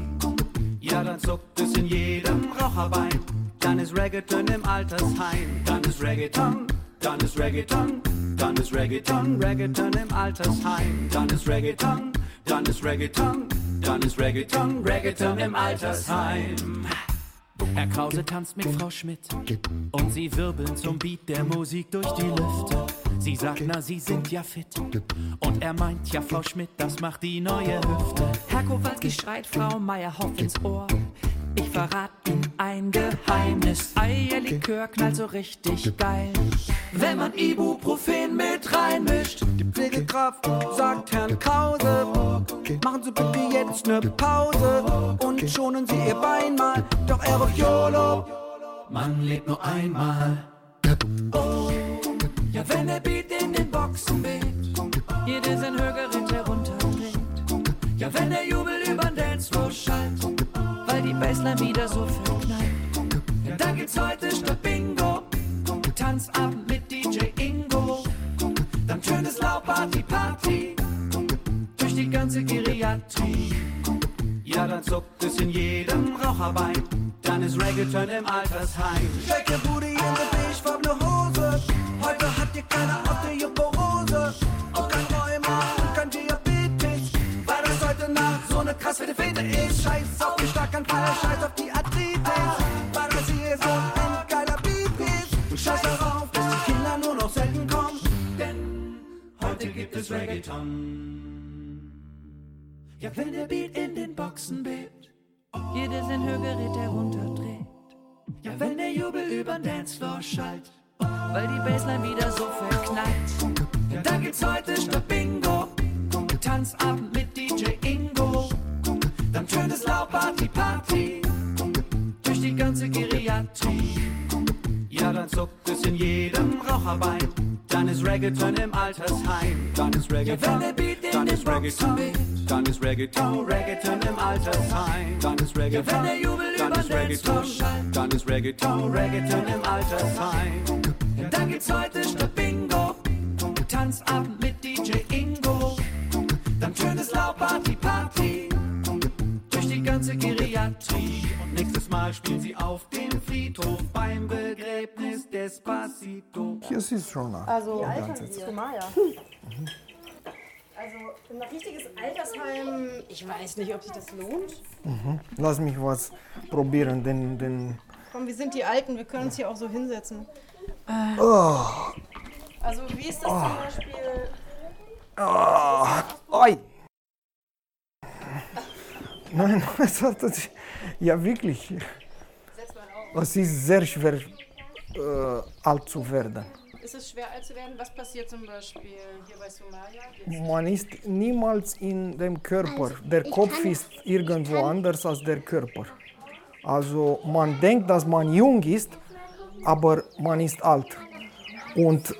Ja, dann zuckt es in jedem Raucherbein. Dann ist Reggaeton im Altersheim. Dann ist Reggaeton, dann ist Reggaeton, dann ist Reggaeton, Reggaeton im Altersheim. Dann ist Reggaeton, dann ist Reggaeton, dann ist Reggaeton, Reggaeton im Altersheim. Herr Krause tanzt mit Frau Schmidt und sie wirbeln zum Beat der Musik durch die Lüfte. Sie sagt, na, sie sind ja fit. Und er meint, ja, Frau Schmidt, das macht die neue Hüfte. Herr Kowalski schreit Frau Meyerhoff ins Ohr. Ich verrat Ihnen ein Geheimnis. Eierlikör knallt so richtig geil, wenn man Ibuprofen mit reinmischt. Die Pflegekraft sagt Herrn Krause, machen Sie bitte jetzt ne Pause und schonen Sie Ihr Bein mal. Doch er ruft YOLO, man lebt nur einmal. Oh, ja, wenn der Beat in den Boxen weht, jeder sein Hörgerät herunterdreht. Ja, wenn der Jubel übern Dancefloor schallt, weil die Bassline wieder so verknallt. Ja, dann gibt's heute statt Bingo Tanzabend mit D J Ingo. Dann schönes laut Party, Party durch die ganze Geriatrie. Ja, dann zuckt es in jedem Raucherbein. Dann ist Reggaeton im Altersheim. Shake your booty in the beigefarbene Hose. Heute hat dir keiner Osteoporose und kein Rheuma und kein Diabetes, weil das heute Nacht so eine krasse Fete ist. Scheiß auf die Schlaganfall, scheiß auf die Arthritis, weil das hier so ein geiler Beat ist. Und scheiß darauf, dass die Kinder nur noch selten kommen, denn heute gibt es Reggaeton. Ja, wenn der Beat in den Boxen bebt, jeder sein Hörgerät herunterdreht. Ja, wenn der Jubel übern Dancefloor schallt, weil die Bassline wieder so verknallt. Ja, dann gibt's heute statt Bingo Tanzabend mit D J Ingo. Dann schönes laut Party, Party durch die ganze Geriatrie. Ja, dann zuckt es in jedem Raucherbein. Dann ist Reggaeton im Altersheim. Dann ist Reggaeton, ja, wenn der Beat in dann ist Reggaeton, dann ist Reggaeton, Reggaeton im Altersheim. Dann ist Reggaeton, ja, wenn der Jubel dann ist Reggaeton, dann ist Reggaeton, Reggaeton im Altersheim. Ja, dann gibt's heute statt Bingo Tanzabend mit D ganze Geriatrie. Und nächstes Mal spielen sie auf dem Friedhof beim Begräbnis Despacito. Hier ist schon nach. Also, die Alter, ganze Zeit. Somaya. Also, ein richtiges Altersheim, ich weiß nicht, ob sich das lohnt. Mhm. Lass mich was probieren, den, den Komm, wir sind die Alten, wir können uns hier auch so hinsetzen. Äh, Oh. Also, wie ist das Oh. zum Beispiel? Oh. Oi. Nein, das hat das, ja wirklich. Es ist sehr schwer, äh, alt zu werden. Ist es schwer alt zu werden? Was passiert zum Beispiel hier bei Somaya? Man ist niemals in dem Körper. Der Kopf ist irgendwo anders als der Körper. Also man denkt, dass man jung ist, aber man ist alt. Und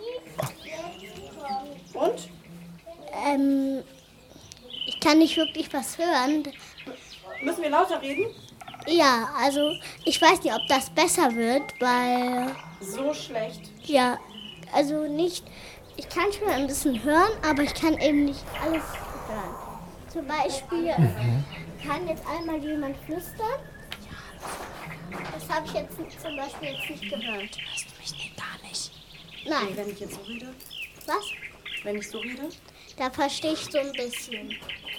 Und? Ähm, ich kann nicht wirklich was hören. Müssen wir lauter reden? Ja, also ich weiß nicht, ob das besser wird, weil... So schlecht. Ja, also nicht... Ich kann schon ein bisschen hören, aber ich kann eben nicht alles hören. Zum Beispiel kann jetzt einmal jemand flüstern. Das habe ich jetzt zum Beispiel jetzt nicht gehört. Hörst du mich denn gar nicht? Nein. Wenn ich jetzt so rede? Was? Wenn ich so rede? Da verstehe ich so ein bisschen.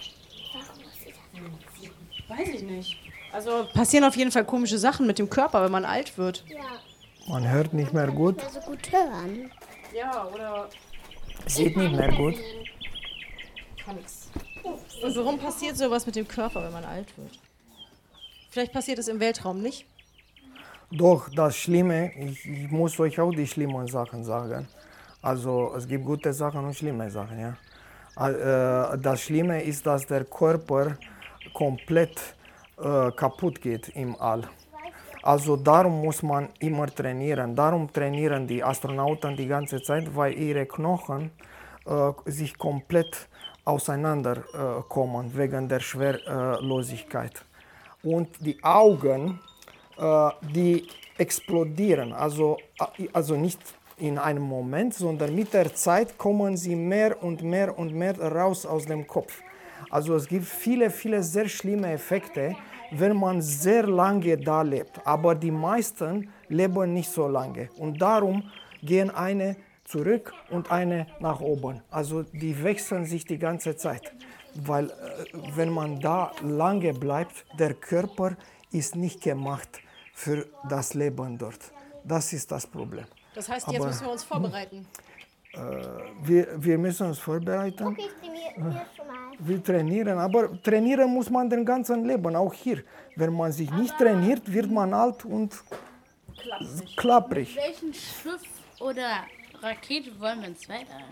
Weiß ich nicht. Also passieren auf jeden Fall komische Sachen mit dem Körper, wenn man alt wird. Ja. man hört nicht mehr gut, Also gut hören. Ja, oder sieht nicht mehr gut. kann nix. Und warum passiert sowas mit dem Körper, wenn man alt wird? Vielleicht passiert es im Weltraum nicht? Doch, das Schlimme, ich, ich muss euch auch die schlimmen Sachen sagen. Also es gibt gute Sachen und schlimme Sachen, ja. Äh, Das Schlimme ist, dass der Körper komplett äh, kaputt geht im All. Also darum muss man immer trainieren. Darum trainieren die Astronauten die ganze Zeit, weil ihre Knochen äh, sich komplett auseinanderkommen äh, kommen wegen der Schwerlosigkeit. Und die Augen, äh, die explodieren. Also, äh, also nicht in einem Moment, sondern mit der Zeit kommen sie mehr und mehr und mehr raus aus dem Kopf. Also es gibt viele, viele sehr schlimme Effekte, wenn man sehr lange da lebt. Aber die meisten leben nicht so lange. Und darum gehen eine zurück und eine nach oben. Also die wechseln sich die ganze Zeit. Weil äh, wenn man da lange bleibt, der Körper ist nicht gemacht für das Leben dort. Das ist das Problem. Das heißt, jetzt Aber, müssen wir uns vorbereiten. Äh, wir, wir müssen uns vorbereiten. Okay, ich trainiere schon mal. Wir trainieren, aber trainieren muss man den ganzen Leben, auch hier. Wenn man sich nicht trainiert, wird man alt und Klapprig. klapprig. Mit welchem Schiff oder Rakete wollen wir ins Weltall?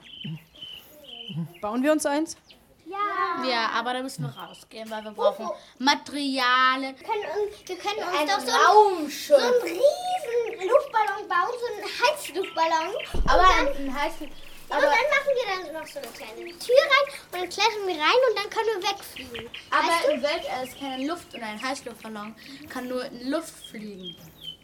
Bauen wir uns eins? Ja. Ja, aber da müssen wir rausgehen, weil wir brauchen Materialien. Wir können uns, wir können uns Ein doch so Raumschiff. so einen riesen Luftballon bauen, so einen Heißluftballon. Aber und dann, ein heißen. und dann machen wir dann noch so eine kleine Tür rein und dann klettern wir rein und dann können wir wegfliegen. Aber Weißt du? im Weltall ist keine Luft und ein Heißluftballon kann nur in Luft fliegen.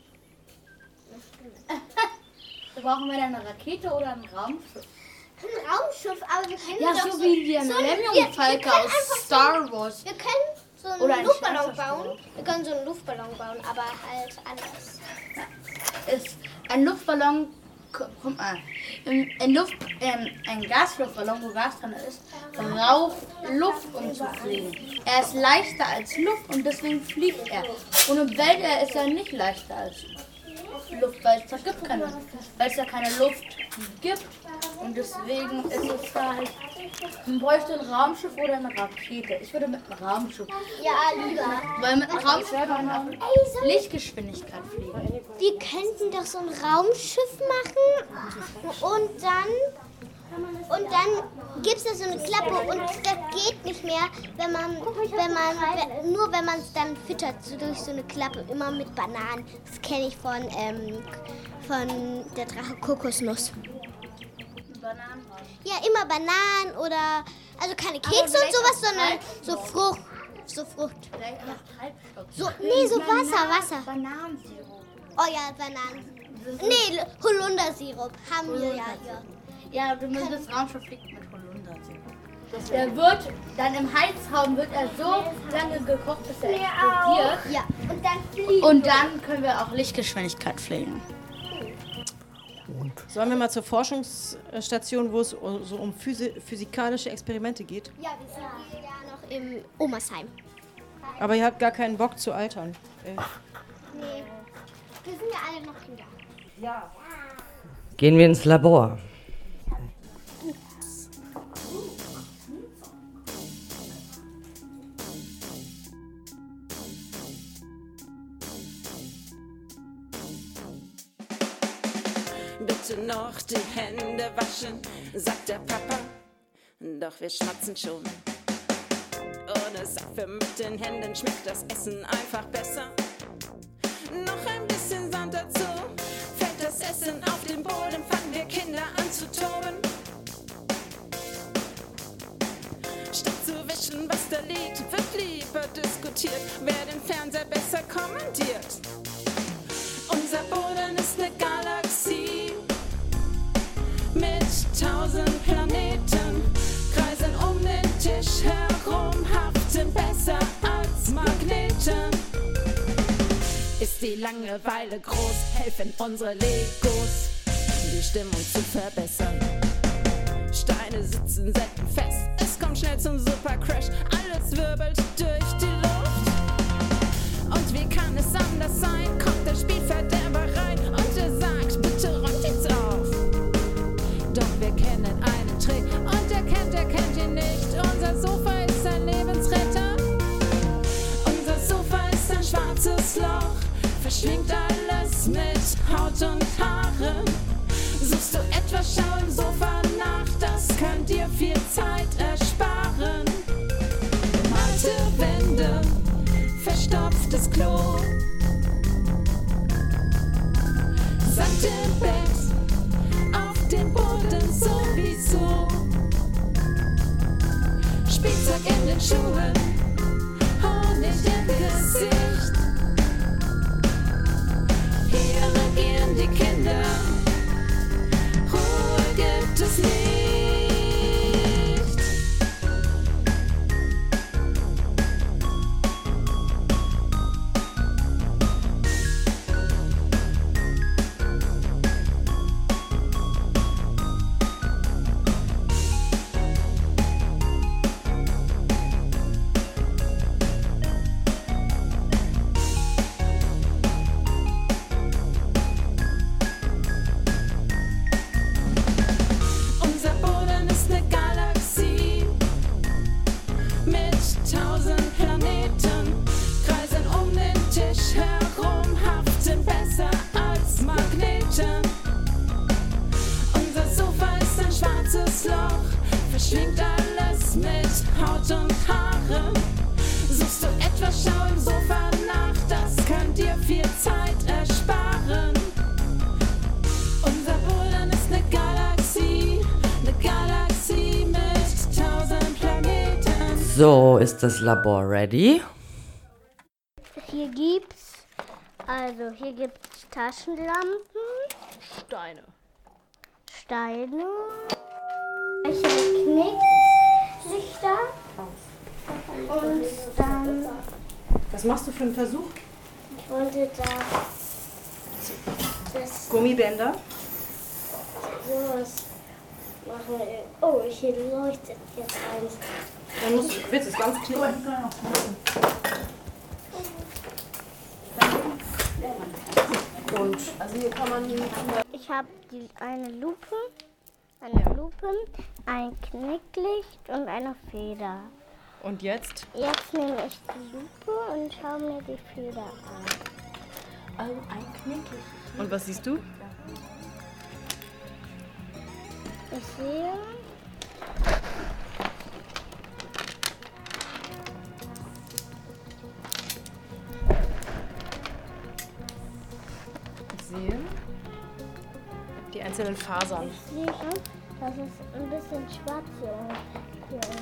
Da brauchen wir dann eine Rakete oder ein Raumschiff. Ein Raumschiff, aber wir können Ja, doch so wie die so ein- Millennium wir- wir Falke können aus einfach Star so, Wars. Wir können so einen Oder ein Luftballon Sternzerstörer. bauen. Wir können so einen Luftballon bauen, aber halt anders. Ist ein Luftballon, gu- guck mal, ein, ein, Luft, ähm, ein Gasluftballon, wo Gas drin ist, braucht Luft, um zu fliegen. Er ist leichter als Luft und deswegen fliegt er. Und im Weltall ist er nicht leichter als Luft, weil es da gibt keine, weil es da keine Luft gibt. Und deswegen ist es halt, man bräuchte ein Raumschiff oder eine Rakete. Ich würde mit einem Raumschiff. Ja, lieber. Weil mit einem Raumschiff kann man Ey, so Lichtgeschwindigkeit fliegen. Wir könnten doch so ein Raumschiff machen und dann und dann gibt es da so eine Klappe und das geht nicht mehr, wenn man, wenn man nur wenn man es dann füttert, so durch so eine Klappe, immer mit Bananen. Das kenne ich von, ähm, von der Drache Kokosnuss. Bananen. Ja, immer Bananen oder, also keine Aber Kekse und vielleicht sowas, auch sondern so Treibstoff. Frucht. So Frucht. Vielleicht auch Treibstoff. So, nee, so Wasser, Wasser. Bananensirup. Oh ja, Bananen. Nee, Holundersirup haben wir ja hier. Ja, du musst das Raumschiff fliegt mit Holundersirup. Der wird dann im Heizraum wird er so lange gekocht, bis er explodiert. Ja, und dann fliegen. Und dann können wir auch Lichtgeschwindigkeit fliegen. Sollen wir mal zur Forschungsstation, wo es so um Physi- physikalische Experimente geht? Ja, wir sind hier ja noch im Omersheim. Aber ihr habt gar keinen Bock zu altern. Äh. Nee, wir sind ja alle noch Kinder. Ja. Gehen wir ins Labor. Bitte noch die Hände waschen, sagt der Papa. Doch wir schmatzen schon. Ohne Seife mit den Händen schmeckt das Essen einfach besser. Noch ein bisschen Sand dazu, fällt das Essen auf den Boden, fangen wir Kinder an zu toben. Statt zu wischen, was da liegt, wird lieber diskutiert, wer den Fernseher besser kommentiert. Unser Boden ist eine Galaxie mit tausend Planeten, kreisen um den Tisch herum, haften besser als Magneten. Ist die Langeweile groß, helfen unsere Legos, die Stimmung zu verbessern. Steine sitzen selten fest, es kommt schnell zum Supercrash, alles wirbelt durch die Luft. Und wie kann es anders sein, kommt der Spielverderber rein und er sagt, bitte räumt jetzt auf. Doch wir kennen einen Trick und er kennt, er kennt ihn nicht. Unser Sofa ist ein Lebensretter. Unser Sofa ist ein schwarzes Loch, verschlingt alles mit Haut und Haaren. Suchst du etwas, schau im Sofa nach, das kann dir viel Zeit ersparen. Matte Wände, verstopftes Klo, Sand im Bett, auf dem Boden sowieso, Spielzeug in den Schuhen, Honig im Gesicht. Hier regieren die Kinder, Ruhe gibt es nicht. Unser Boden ist eine Galaxie mit tausend Planeten, kreisen um den Tisch herum, haften besser als Magneten. Unser Sofa ist ein schwarzes Loch, verschlingt alles mit Haut und Haaren. Suchst du etwas, schau im Sofa nach, das kann dir viel Zeit ersparen. Unser Boden ist eine Galaxie, eine Galaxie mit tausend Planeten. So, ist das Labor ready? Hier gibt's, also hier gibt's Taschenlampen, Steine. Steine, welche Knicklichter und dann, Was machst du für einen Versuch? ich wollte da das Gummibänder? sowas machen. Oh, hier leuchtet jetzt eins. Dann musst du, willst du es ganz klicken? Und Also hier kann man Ich habe die eine Lupe, eine Lupe, ein Knicklicht und eine Feder. Und jetzt? Jetzt nehme ich die Lupe und schaue mir die Feder an. Also ein Knicklicht. Und was siehst du? Ich sehe Ich sehe die einzelnen Fasern. Ich sehe schon, dass es ein bisschen schwarz hier ist.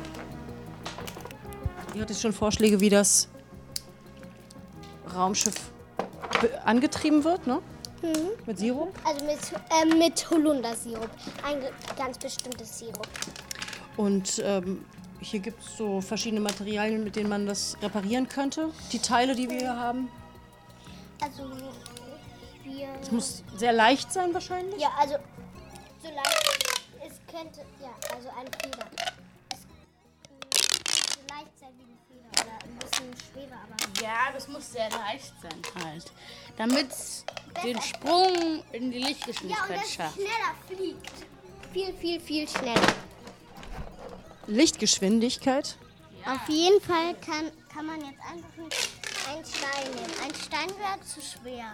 Ihr hattet schon Vorschläge, wie das Raumschiff be- angetrieben wird, ne? Mhm. Mit Sirup? Also mit, äh, mit Holundersirup. Ein ge- ganz bestimmtes Sirup. Und ähm, hier gibt es so verschiedene Materialien, mit denen man das reparieren könnte. Die Teile, die wir hier haben. Also wir... Es muss sehr leicht sein wahrscheinlich. Ja, also so leicht es könnte... Ja, also ein Feder. Es könnte so leicht sein wie ein Feder oder ein bisschen schwerer, aber... Ja, das muss sehr leicht sein halt. Damit es den Sprung in die Lichtgeschwindigkeit Ja, und das schafft. schneller fliegt. Viel, viel, viel schneller. Lichtgeschwindigkeit? Ja. Auf jeden Fall kann, kann man jetzt einfach einen Stein nehmen. Ein Stein wäre zu schwer.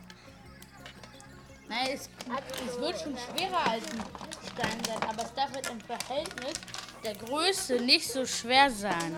Nein, es, es wird schon schwerer als ein Stein sein, aber es darf halt im Verhältnis der Größe nicht so schwer sein.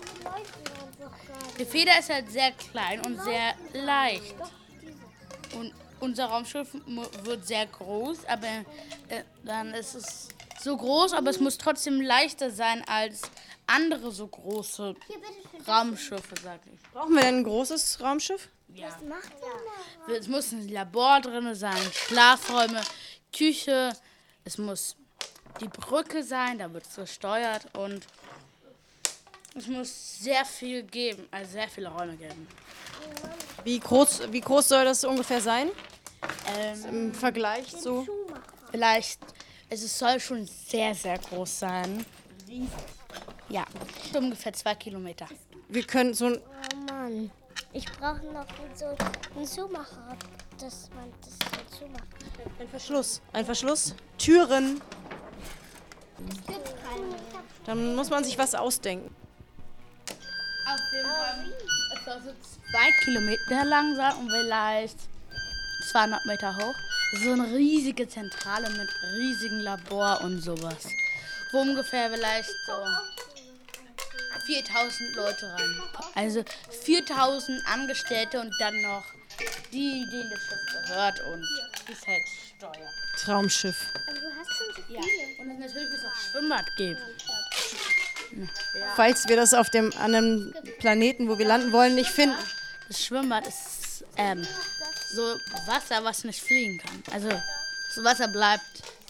Die Feder ist halt sehr klein und sehr leicht. Und unser Raumschiff mu- wird sehr groß, aber äh, dann ist es so groß, aber es muss trotzdem leichter sein als andere so große Raumschiffe, sag ich. Brauchen wir denn ein großes Raumschiff? Ja. Es muss ein Labor drin sein, Schlafräume, Küche, es muss die Brücke sein, da wird es gesteuert und es muss sehr viel geben, also sehr viele Räume geben. Wie groß, wie groß soll das ungefähr sein? Ähm, Im Vergleich so? Vielleicht, also es soll schon sehr, sehr groß sein. Ja, ungefähr zwei Kilometer. Wir können so ein... Oh Mann, ich brauche noch so einen Zumacher, dass man das so zumacht. Ein Verschluss. Ein Verschluss. Türen. Es gibt keine. Dann muss man sich was ausdenken. Auf jeden Fall, es soll so zwei Kilometer lang sein und vielleicht zweihundert Meter hoch. So eine riesige Zentrale mit riesigem Labor und sowas. Wo ungefähr vielleicht so viertausend Leute rein. Also viertausend Angestellte und dann noch die, denen das Schiff gehört und die es halt steuert. Traumschiff. Aber du hast schon so viele. Ja, und es natürlich wird es auch Schwimmbad geben. Ja. Falls wir das auf dem anderen Planeten, wo wir landen wollen, nicht finden. Das Schwimmbad ist ähm, so Wasser, was nicht fliegen kann. Also das Wasser bleibt.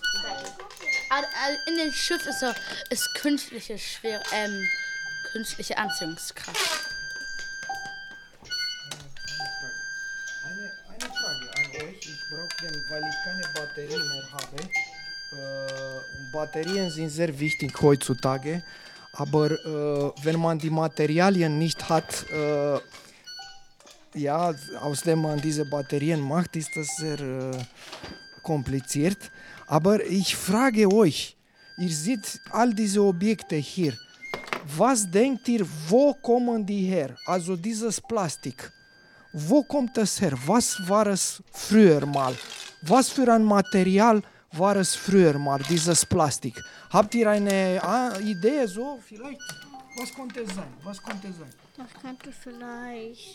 In dem Schiff ist so ist künstliche Schwer, ähm, künstliche Anziehungskraft. Eine, eine Frage an euch. Ich brauche den, weil ich keine Batterie mehr habe. Äh, Batterien sind sehr wichtig heutzutage. Aber äh, wenn man die Materialien nicht hat, äh, ja, aus dem man diese Batterien macht, ist das sehr äh, kompliziert. Aber ich frage euch, ihr seht all diese Objekte hier. Was denkt ihr, wo kommen die her? Also dieses Plastik. Wo kommt das her? Was war es früher mal? Was für ein Material war es früher mal, dieses Plastik? Habt ihr eine ah, Idee so vielleicht? Was konnte es sein? Was konnte es sein? Das könnte vielleicht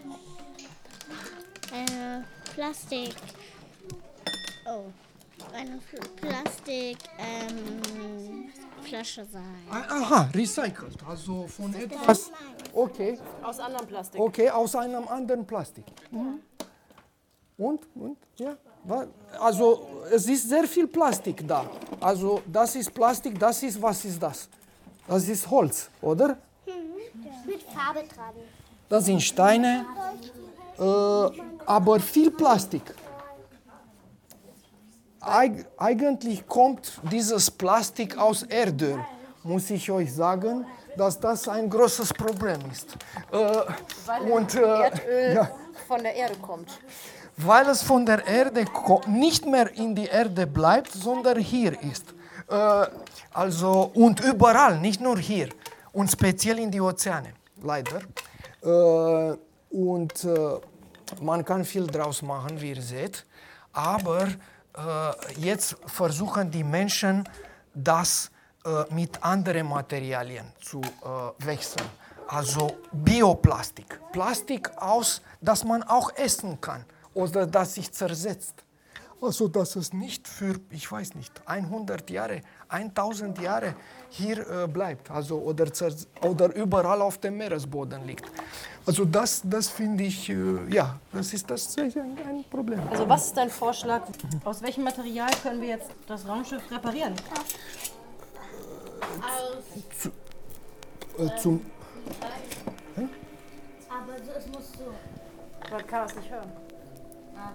äh, Plastik. Oh, eine Plastik ähm, Flasche sein. Aha, recycelt. Also von etwas. Okay. Aus anderem Plastik. Okay, aus einem anderen Plastik. Mhm. Und? Und? Ja. Also es ist sehr viel Plastik da. Also das ist Plastik, das ist, was ist das? Das ist Holz, oder? Mhm. Mit Farbe dran. Das sind Steine, äh, aber viel Plastik. Eig eigentlich kommt dieses Plastik aus Erdöl. Muss ich euch sagen, dass das ein großes Problem ist. Äh, Weil und, äh, Erdöl ja. von der Erde kommt. Weil es von der Erde nicht mehr in die Erde bleibt, sondern hier ist. Äh, also, und überall, nicht nur hier. Und speziell in die Ozeane, leider. Äh, und äh, man kann viel draus machen, wie ihr seht. Aber äh, jetzt versuchen die Menschen, das äh, mit anderen Materialien zu äh, wechseln. Also Bioplastik. Plastik aus, das man auch essen kann. Oder das sich zersetzt. Also dass es nicht für, ich weiß nicht, hundert Jahre, tausend Jahre hier äh, bleibt. Also, oder, oder überall auf dem Meeresboden liegt. Also das, das finde ich, äh, ja, das ist das ein, ein Problem. Also was ist dein Vorschlag? Aus welchem Material können wir jetzt das Raumschiff reparieren? zu, äh, zum... Hä? Aber so, es muss so. Man kann das nicht hören. Ah.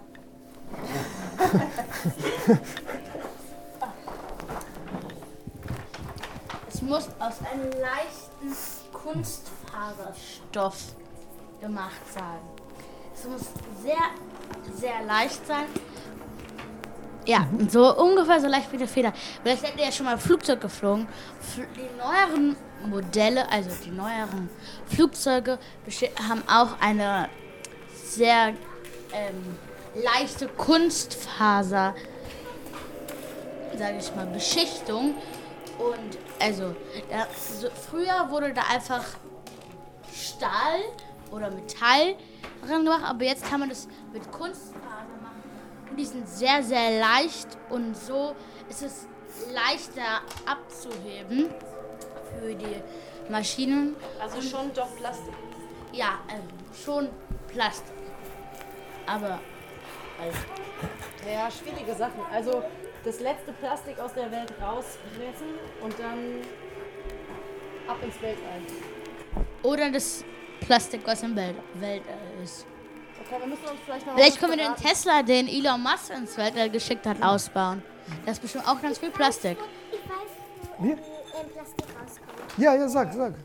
Es muss aus einem leichten Kunstfaserstoff gemacht sein. Es muss sehr, sehr leicht sein. Ja, so ungefähr so leicht wie der Feder. Vielleicht habt ihr ja schon mal Flugzeug geflogen. Die neueren Modelle, also die neueren Flugzeuge, haben auch eine sehr ähm, leichte Kunstfaser, sage ich mal, Beschichtung. Und also, da, so, früher wurde da einfach Stahl oder Metall dran gemacht, aber jetzt kann man das mit Kunstfaser machen. Und die sind sehr, sehr leicht und so ist es leichter abzuheben für die Maschinen. Also und schon doch Plastik? Ja, also schon Plastik. Aber, also. Ja, schwierige Sachen. Also das letzte Plastik aus der Welt rauspressen und dann ab ins Weltall. Oder das Plastik, was im Welt Weltall ist. Okay, wir müssen uns vielleicht noch Vielleicht können wir den Tesla, den Elon Musk ins Weltall geschickt hat, ausbauen. Da ist bestimmt auch ganz viel Plastik. Wir? Plastik rauskommt. Ja, ja, sag, sag.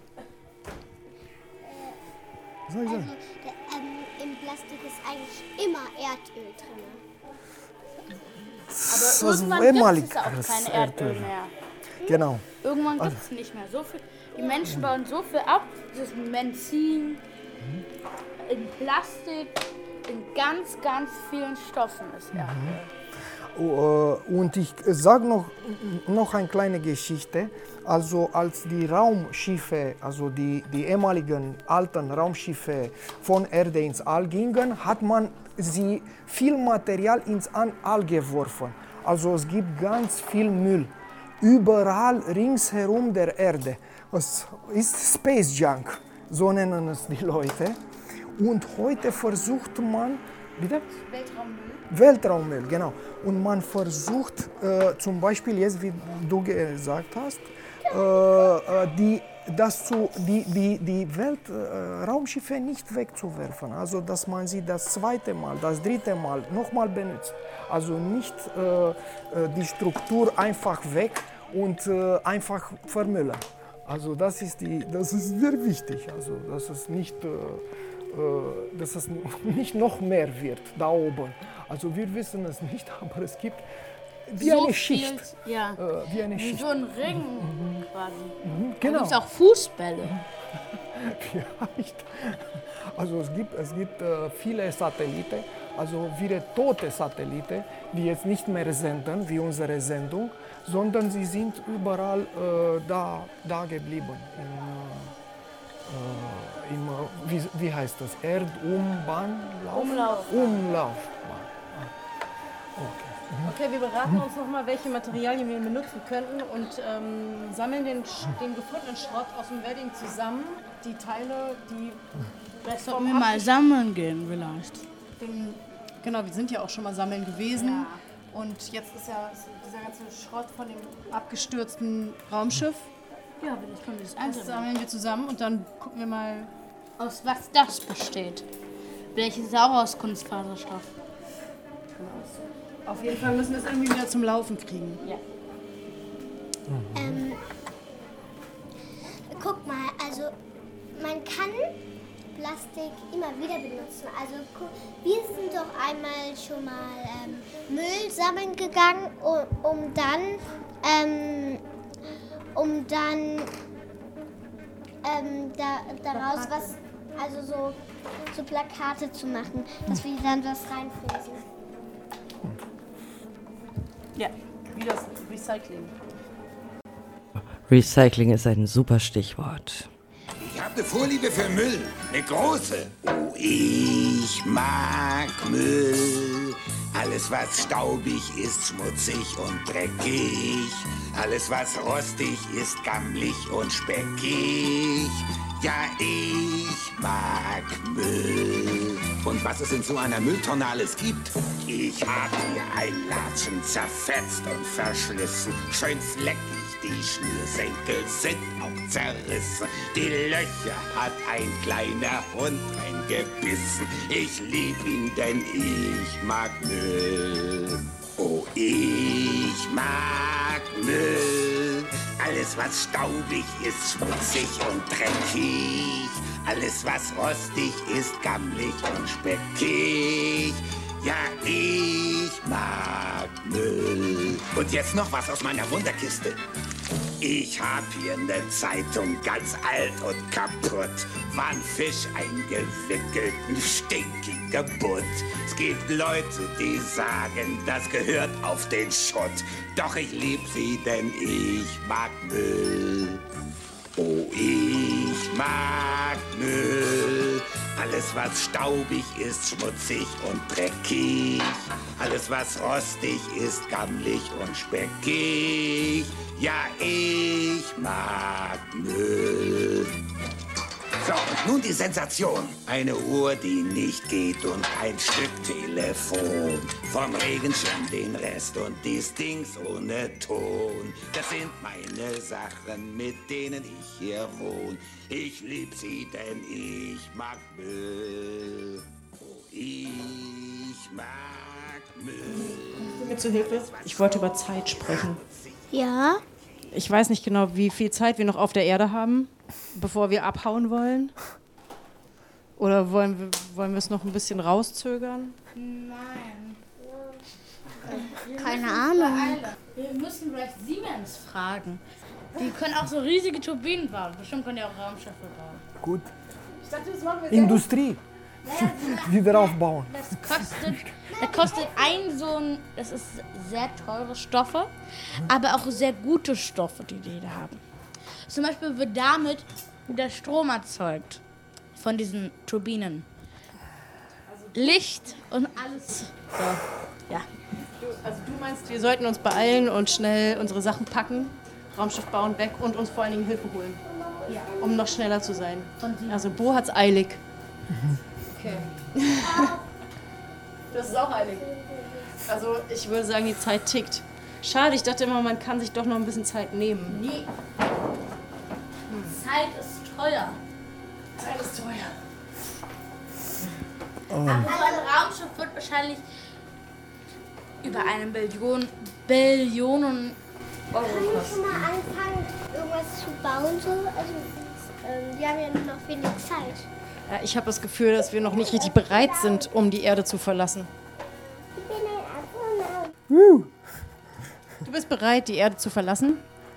Sag, Also, sag. der, ähm, im Plastik ist eigentlich immer Erdöl drin. Das Aber ist irgendwann ehemalig gibt es auch das kein Erdöl Erdöl. mehr. Genau. Irgendwann Also- gibt es nicht mehr so viel. Die Menschen bauen so viel ab. Das ist Benzin, in Plastik, in ganz, ganz vielen Stoffen ist Erdöl. Uh, und ich sage noch, noch eine kleine Geschichte. Also als die Raumschiffe, also die, die ehemaligen alten Raumschiffe von Erde ins All gingen, hat man sie viel Material ins All geworfen. Also es gibt ganz viel Müll. Überall ringsherum der Erde. Es ist Space Junk, so nennen es die Leute. Und heute versucht man, bitte? Weltraummüll. Weltraummüll, genau. Und man versucht äh, zum Beispiel jetzt, wie du gesagt hast, äh, die, das zu, die, die, die Weltraumschiffe äh, nicht wegzuwerfen. Also dass man sie das zweite Mal, das dritte Mal nochmal benutzt. Also nicht äh, die Struktur einfach weg und äh, einfach vermüllen. Also das ist, die, das ist sehr wichtig, also dass es nicht, äh, dass es nicht noch mehr wird da oben. Also wir wissen es nicht, aber es gibt wie So eine viel, Schicht. ja. Äh, wie eine Wie Schicht. so ein Ring quasi. Mhm, Da genau. gibt es auch Fußbälle. Vielleicht. Also es gibt, es gibt äh, viele Satelliten, also viele tote Satelliten, die jetzt nicht mehr senden, wie unsere Sendung, sondern sie sind überall äh, da, da geblieben. In, äh, im, wie, wie heißt das? Erdumbahnlauf? Umlauf. Umlaufbahn. Ah. Okay. Mhm. Okay, wir beraten uns nochmal, welche Materialien wir benutzen könnten und ähm, sammeln den, Sch- den gefundenen Schrott aus dem Wedding zusammen. Die Teile, die... Vielleicht sollten wir mal sammeln gehen vielleicht. Den, genau, wir sind ja auch schon mal sammeln gewesen. Und jetzt ist ja dieser ganze Schrott von dem abgestürzten Raumschiff. Ja, vielleicht können wir das Das einsammeln. sammeln wir zusammen und dann gucken wir mal... Aus was das besteht. Welches ist auch aus Kunstfaserstoff. Auf jeden Fall müssen wir es irgendwie wieder zum Laufen kriegen. Ja. Ähm, guck mal, also man kann Plastik immer wieder benutzen. Also gu- wir sind doch einmal schon mal ähm, Müll sammeln gegangen, um, um dann, ähm, um dann ähm, da, daraus was, also so, so Plakate zu machen, dass wir dann was reinfräsen. Ja, wie das Recycling. Recycling ist ein super Stichwort. Ich habe eine Vorliebe für Müll, eine große. Oh, ich mag Müll. Alles, was staubig ist, schmutzig und dreckig. Alles, was rostig ist, gammelig und speckig. Ja, ich mag Müll. Und was es in so einer Mülltonne alles gibt? Ich hab hier ein Latschen zerfetzt und verschlissen, schön fleckig, die Schnürsenkel sind auch zerrissen. Die Löcher hat ein kleiner Hund reingebissen. Ich lieb ihn, denn ich mag Müll. Oh, ich mag Müll. Alles, was staubig ist, schmutzig und dreckig. Alles, was rostig ist, gammelig und speckig. Ja, ich mag Müll. Und jetzt noch was aus meiner Wunderkiste. Ich hab hier ne Zeitung, ganz alt und kaputt. War ein Fisch eingewickelt, ein stinkiger Butt. Es gibt Leute, die sagen, das gehört auf den Schutt. Doch ich lieb sie, denn ich mag Müll. Oh, ich mag Müll. Alles, was staubig ist, schmutzig und dreckig. Alles, was rostig ist, gammelig und speckig. Ja, ich mag Müll. So, und nun die Sensation. Eine Uhr, die nicht geht und ein Stück Telefon. Vom Regenschirm den Rest und dies Dings ohne Ton. Das sind meine Sachen, mit denen ich hier wohne. Ich lieb sie, denn ich mag Müll. Oh, ich mag Müll. Kommst du mir zu Hilfe? Ich wollte über Zeit sprechen. Ja. Ich weiß nicht genau, wie viel Zeit wir noch auf der Erde haben, bevor wir abhauen wollen. Oder wollen wir, wollen wir es noch ein bisschen rauszögern? Nein. Keine Ahnung. Wir müssen vielleicht Siemens fragen. Die können auch so riesige Turbinen bauen. Bestimmt können die auch Raumschiffe bauen. Gut. Ich dachte, das machen wir Industrie. Wieder aufbauen. Das kostet, das kostet ein so ein, das ist sehr teure Stoffe, aber auch sehr gute Stoffe, die die da haben. Zum Beispiel wird damit der Strom erzeugt von diesen Turbinen. Licht und alles. So, ja. Du, also du meinst, wir sollten uns beeilen und schnell unsere Sachen packen, Raumschiff bauen, weg und uns vor allen Dingen Hilfe holen, Ja. um noch schneller zu sein. Also Bo hat's eilig. Okay. Das ist auch eilig. Also ich würde sagen, die Zeit tickt. Schade, ich dachte immer, man kann sich doch noch ein bisschen Zeit nehmen. Nee. Zeit ist teuer. Zeit ist teuer. Oh. Aber so ein Raumschiff wird wahrscheinlich über eine Billion, Billionen Euro Können wir kosten. schon mal anfangen, irgendwas zu bauen? So? Also, ähm, wir haben ja nur noch wenig Zeit. Ja, ich habe das Gefühl, dass wir noch nicht richtig bereit sind, um die Erde zu verlassen. Ich bin ein Astronaut. Du bist bereit, die Erde zu verlassen?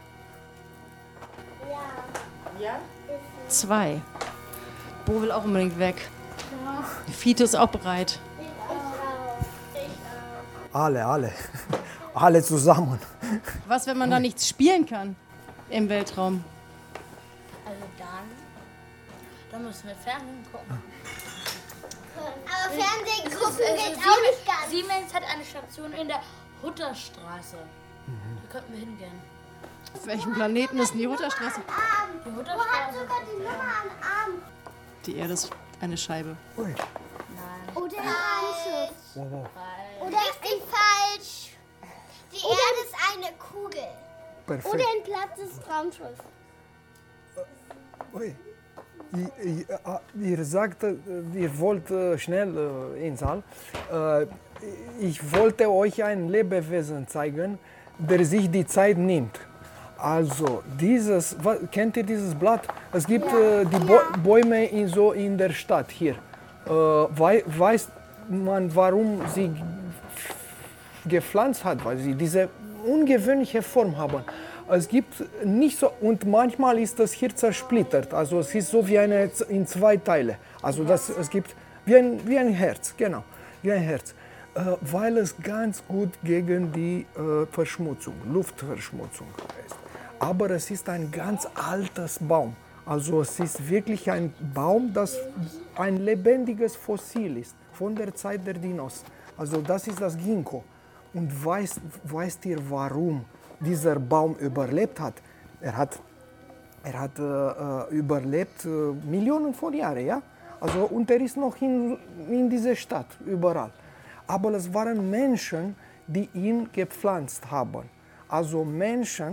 Ja. Ja? Zwei. Bo will auch unbedingt weg. Fiete ist auch bereit. Ich auch. Ich auch. Alle, alle. Alle zusammen. Was, wenn man da nichts spielen kann im Weltraum? Also dann, dann müssen wir Fernsehen gucken. Aber Fernsehen Es gucken ist, äh, geht Siemens, auch nicht ganz. Siemens hat eine Station in der Hutterstraße. Da könnten wir hingehen. Auf welchem Planeten ist denn die Hutterstraße? Die Wo hat Hutterstraße. sogar die Nummer am Arm? Die Erde ist eine Scheibe. Oder ein Raumschiff. Wow, wow. Oder richtig falsch. Die Erde ist eine Kugel. Perfekt. Oder ein plattes Raumschiff. Ui. I- i- a- Ihr sagt, äh, ihr wollt äh, schnell äh, ins All. Äh, Ich wollte euch ein Lebewesen zeigen, der sich die Zeit nimmt. Also dieses, wa- kennt ihr dieses Blatt? Es gibt äh, die Bo Bäume in, so in der Stadt hier. Äh, wei weiß man, warum sie gepflanzt hat, weil sie diese ungewöhnliche Form haben. Es gibt nicht so, und manchmal ist das hier zersplittert, also es ist so wie eine Z- in zwei Teile. Also das, es gibt wie ein, wie ein Herz, genau, wie ein Herz. Äh, weil es ganz gut gegen die äh, Verschmutzung, Luftverschmutzung ist. Aber es ist ein ganz altes Baum. Also es ist wirklich ein Baum, das ein lebendiges Fossil ist, von der Zeit der Dinos. Also das ist das Ginkgo. Und weißt, weißt ihr, warum dieser Baum überlebt hat? Er hat, er hat äh, überlebt äh, Millionen von Jahren, ja? Also, und er ist noch in, in dieser Stadt, überall. Aber es waren Menschen, die ihn gepflanzt haben. Also Menschen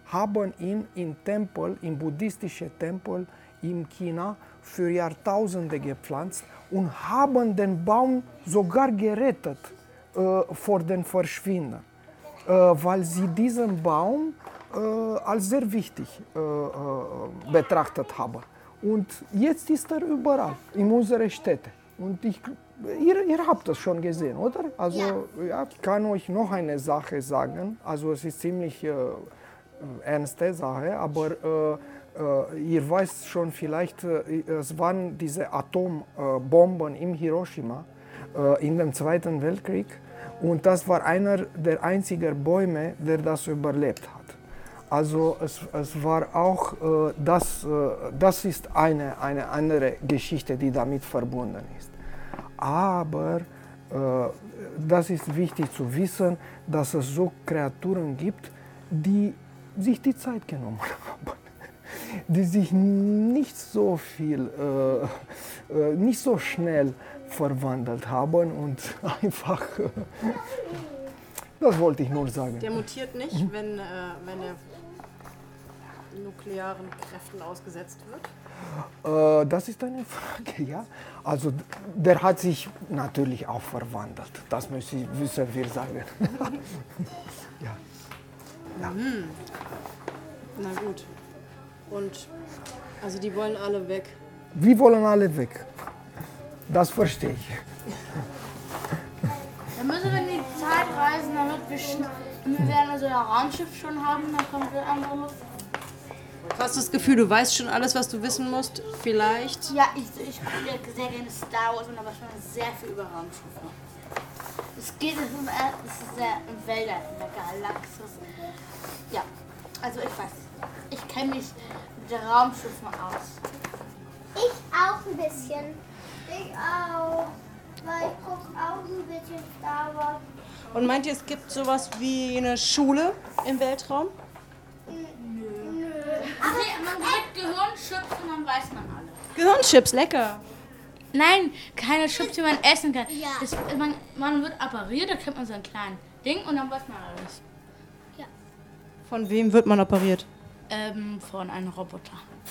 haben ihn im Tempel, im buddhistischen Tempel in China für Jahrtausende gepflanzt und haben den Baum sogar gerettet äh, vor dem Verschwinden, äh, weil sie diesen Baum äh, als sehr wichtig äh, äh, betrachtet haben. Und jetzt ist er überall in unseren Städten. Und ich, ihr, ihr habt das schon gesehen, oder? Also ja. Ja, ich kann euch noch eine Sache sagen. Also es ist ziemlich äh, ernste Sache, aber äh, äh, ihr weißt schon vielleicht, äh, es waren diese Atombomben in Hiroshima äh, in dem Zweiten Weltkrieg. Und das war einer der einzigen Bäume, der das überlebt hat. Also es, es war auch, äh, das, äh, das ist eine, eine andere Geschichte, die damit verbunden ist. Aber äh, das ist wichtig zu wissen, dass es so Kreaturen gibt, die sich die Zeit genommen haben, die sich nicht so viel, äh, äh, nicht so schnell verwandelt haben und einfach, äh, das wollte ich nur sagen. Der mutiert nicht, mhm. wenn, äh, wenn er nuklearen Kräften ausgesetzt wird? Äh, das ist eine Frage, ja. Also der hat sich natürlich auch verwandelt, das müssen, müssen wir sagen. Ja. Ja. Mhm. Na gut. Und also die wollen alle weg? Wir wollen alle weg. Das verstehe ich. Dann müssen wir in die Zeit reisen, damit wir, damit wir so ein Raumschiff schon haben, dann kommen wir einfach los. Du hast das Gefühl, du weißt schon alles, was du wissen musst, vielleicht? Ja, ich, ich gucke sehr gerne Star Wars und aber schon sehr viel über Raumschiffe. Es geht es ist, es ist sehr in Wäldern, in der Galaxis. Ja, also ich weiß, ich kenne mich mit den Raumschiffen aus. Ich auch ein bisschen. Ich auch. Weil ich gucke auch ein bisschen Star Wars. Und meint ihr, es gibt sowas wie eine Schule im Weltraum? Aber man kriegt Gehirnchips und dann weiß man alles. Gehirnchips, lecker. Nein, keine Chips, die man essen kann. Ja. Das, man, man wird operiert, da kriegt man so ein kleines Ding und dann weiß man alles. Ja. Von wem wird man operiert? Ähm, von einem Roboter.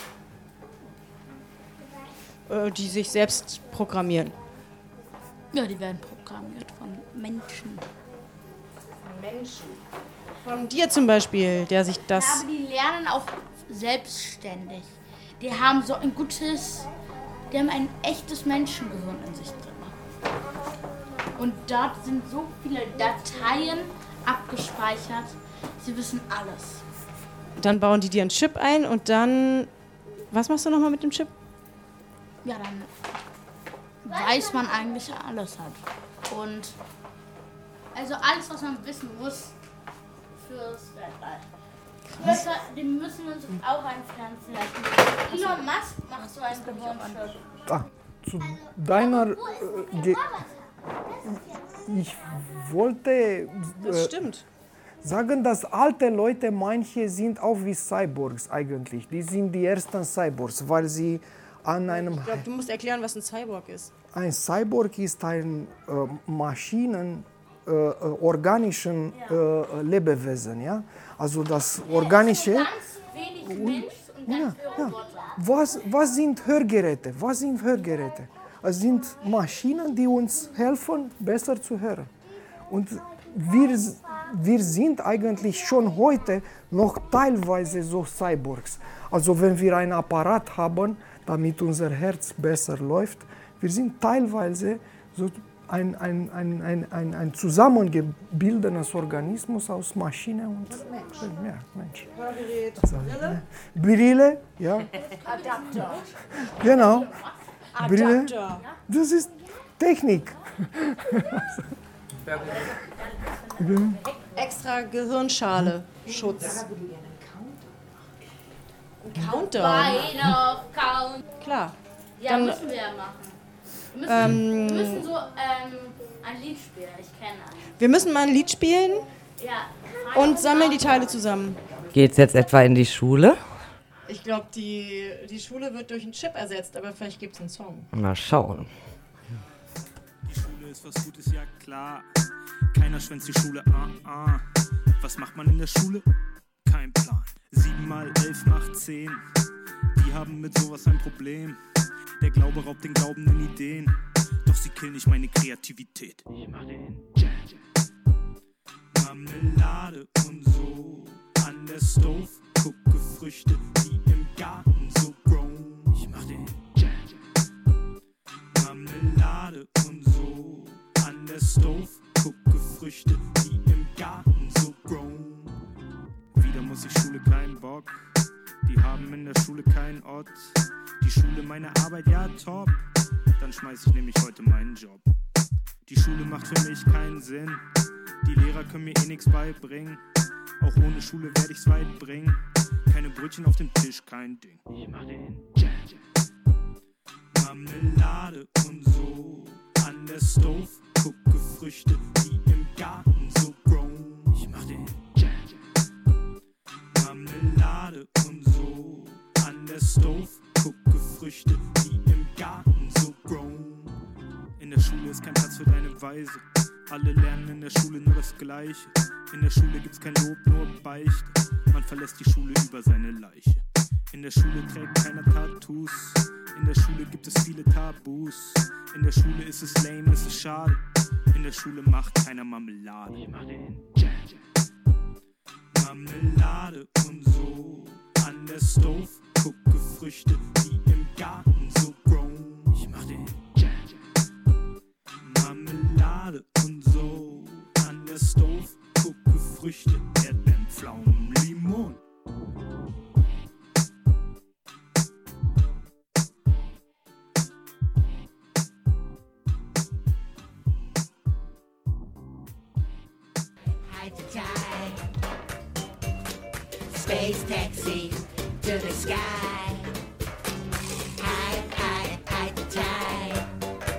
Äh, die sich selbst programmieren? Ja, die werden programmiert von Menschen. Von Menschen? Von dir zum Beispiel, der sich das... Ja, aber die lernen auch selbstständig. Die haben so ein gutes... Die haben ein echtes Menschengehirn in sich drin. Und dort sind so viele Dateien abgespeichert. Sie wissen alles. Dann bauen die dir einen Chip ein und dann... Was machst du nochmal mit dem Chip? Ja, dann weiß man eigentlich alles hat. Und also alles, was man wissen muss fürs Weltall. Krass. Die müssen uns auch einpflanzen lassen. Elon Musk macht so ein Gehirnchip. Ah, zu deiner... Äh, Ge- ich wollte äh, das stimmt. sagen, dass alte Leute, manche sind auch wie Cyborgs eigentlich. Die sind die ersten Cyborgs, weil sie an einem... Ich glaube, du musst erklären, was ein Cyborg ist. Ein Cyborg ist ein äh, Maschinen, äh, organischen äh, Lebewesen, ja? Also das organische... Ganz wenig Mensch und ganz ja, viel Roboter. Ja. Was, was sind Hörgeräte? Was sind Hörgeräte? Es sind Maschinen, die uns helfen, besser zu hören. Und wir, wir sind eigentlich schon heute noch teilweise so Cyborgs. Also wenn wir einen Apparat haben, damit unser Herz besser läuft, wir sind teilweise so ein, ein, ein, ein, ein, ein zusammengebildetes Organismus aus Maschine und Mensch. Ja, Mensch. Hörgerät, Also, Brille? Brille, ja. Adapter. Genau. Adapter. Brille, das ist Technik. Extra Gehirnschale, Schutz. Ein Countdown? Beine count. Klar. Ja, Dann, müssen wir ja machen. Wir müssen, ähm, wir müssen so ähm, ein Lied spielen. Ich kenne einen. Wir müssen mal ein Lied spielen Ja. und sammeln die Teile zusammen. Geht's jetzt etwa in die Schule? Ich glaube, die, die Schule wird durch einen Chip ersetzt, aber vielleicht gibt es einen Song. Mal schauen. Die Schule ist was Gutes, ja klar. Keiner schwänzt die Schule, ah, ah. Was macht man in der Schule? Kein Plan. sieben mal elf macht zehn. Die haben mit sowas ein Problem. Der Glaube raubt den Glaubenden Ideen. Doch sie killen nicht meine Kreativität. Ich mach den Marmelade und so an der Stove. Gucke Früchte, die im Garten so grown. Ich mach den Marmelade und so an der Stove. Gucke Früchte, die im Garten so grown. Wieder muss ich Schule, kein Bock. Die haben in der Schule keinen Ort. Die Schule meine Arbeit, ja top. Dann schmeiß ich nämlich heute meinen Job. Die Schule macht für mich keinen Sinn. Die Lehrer können mir eh nichts beibringen. Auch ohne Schule werde ich's weit bringen. Keine Brötchen auf dem Tisch, kein Ding. Ich mach den Marmelade und so an der Stove. Gucke Früchte, die im Garten so grown. Ich mach den Marmelade und so an der Stove. Gucke Früchte, die im Garten so grown. In der Schule ist kein Platz für deine Weise. Alle lernen in der Schule nur das Gleiche. In der Schule gibt's kein Lob, nur Beichte. Man verlässt die Schule über seine Leiche. In der Schule trägt keiner Tattoos. In der Schule gibt es viele Tabus. In der Schule ist es lame, ist es schade. In der Schule macht keiner Marmelade. Ich mach den Marmelade und so an der Stove. Gucke Früchte, die im Garten so grown. Ich mach den Marmelade und so an der Stove. Gucke Früchte, Erdbeeren, Pflaumen, Limon. Space taxi to the sky. High, high, high to tie.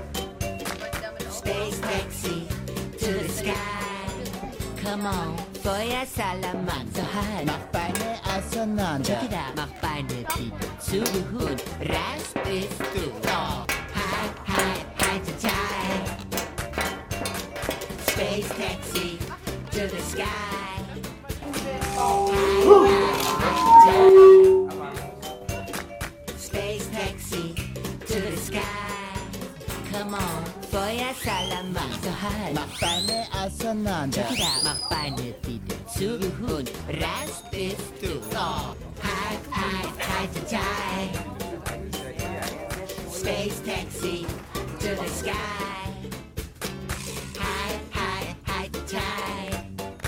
Space taxi to the sky. Come on, Feuersalamander. So high. Mach Beine auseinander. Check it out. Mach Beine wieder zu und raus bist du. Oh. High, high, high to tie. Space taxi to the sky. Space taxi to the sky. Come on, Feuersalamander. So high. Mach Beine auseinander. Check it out. Mach Beine wieder zu und raus bist du. Oh. High, high, high to tie. Space taxi to the sky. High, high, high to tie.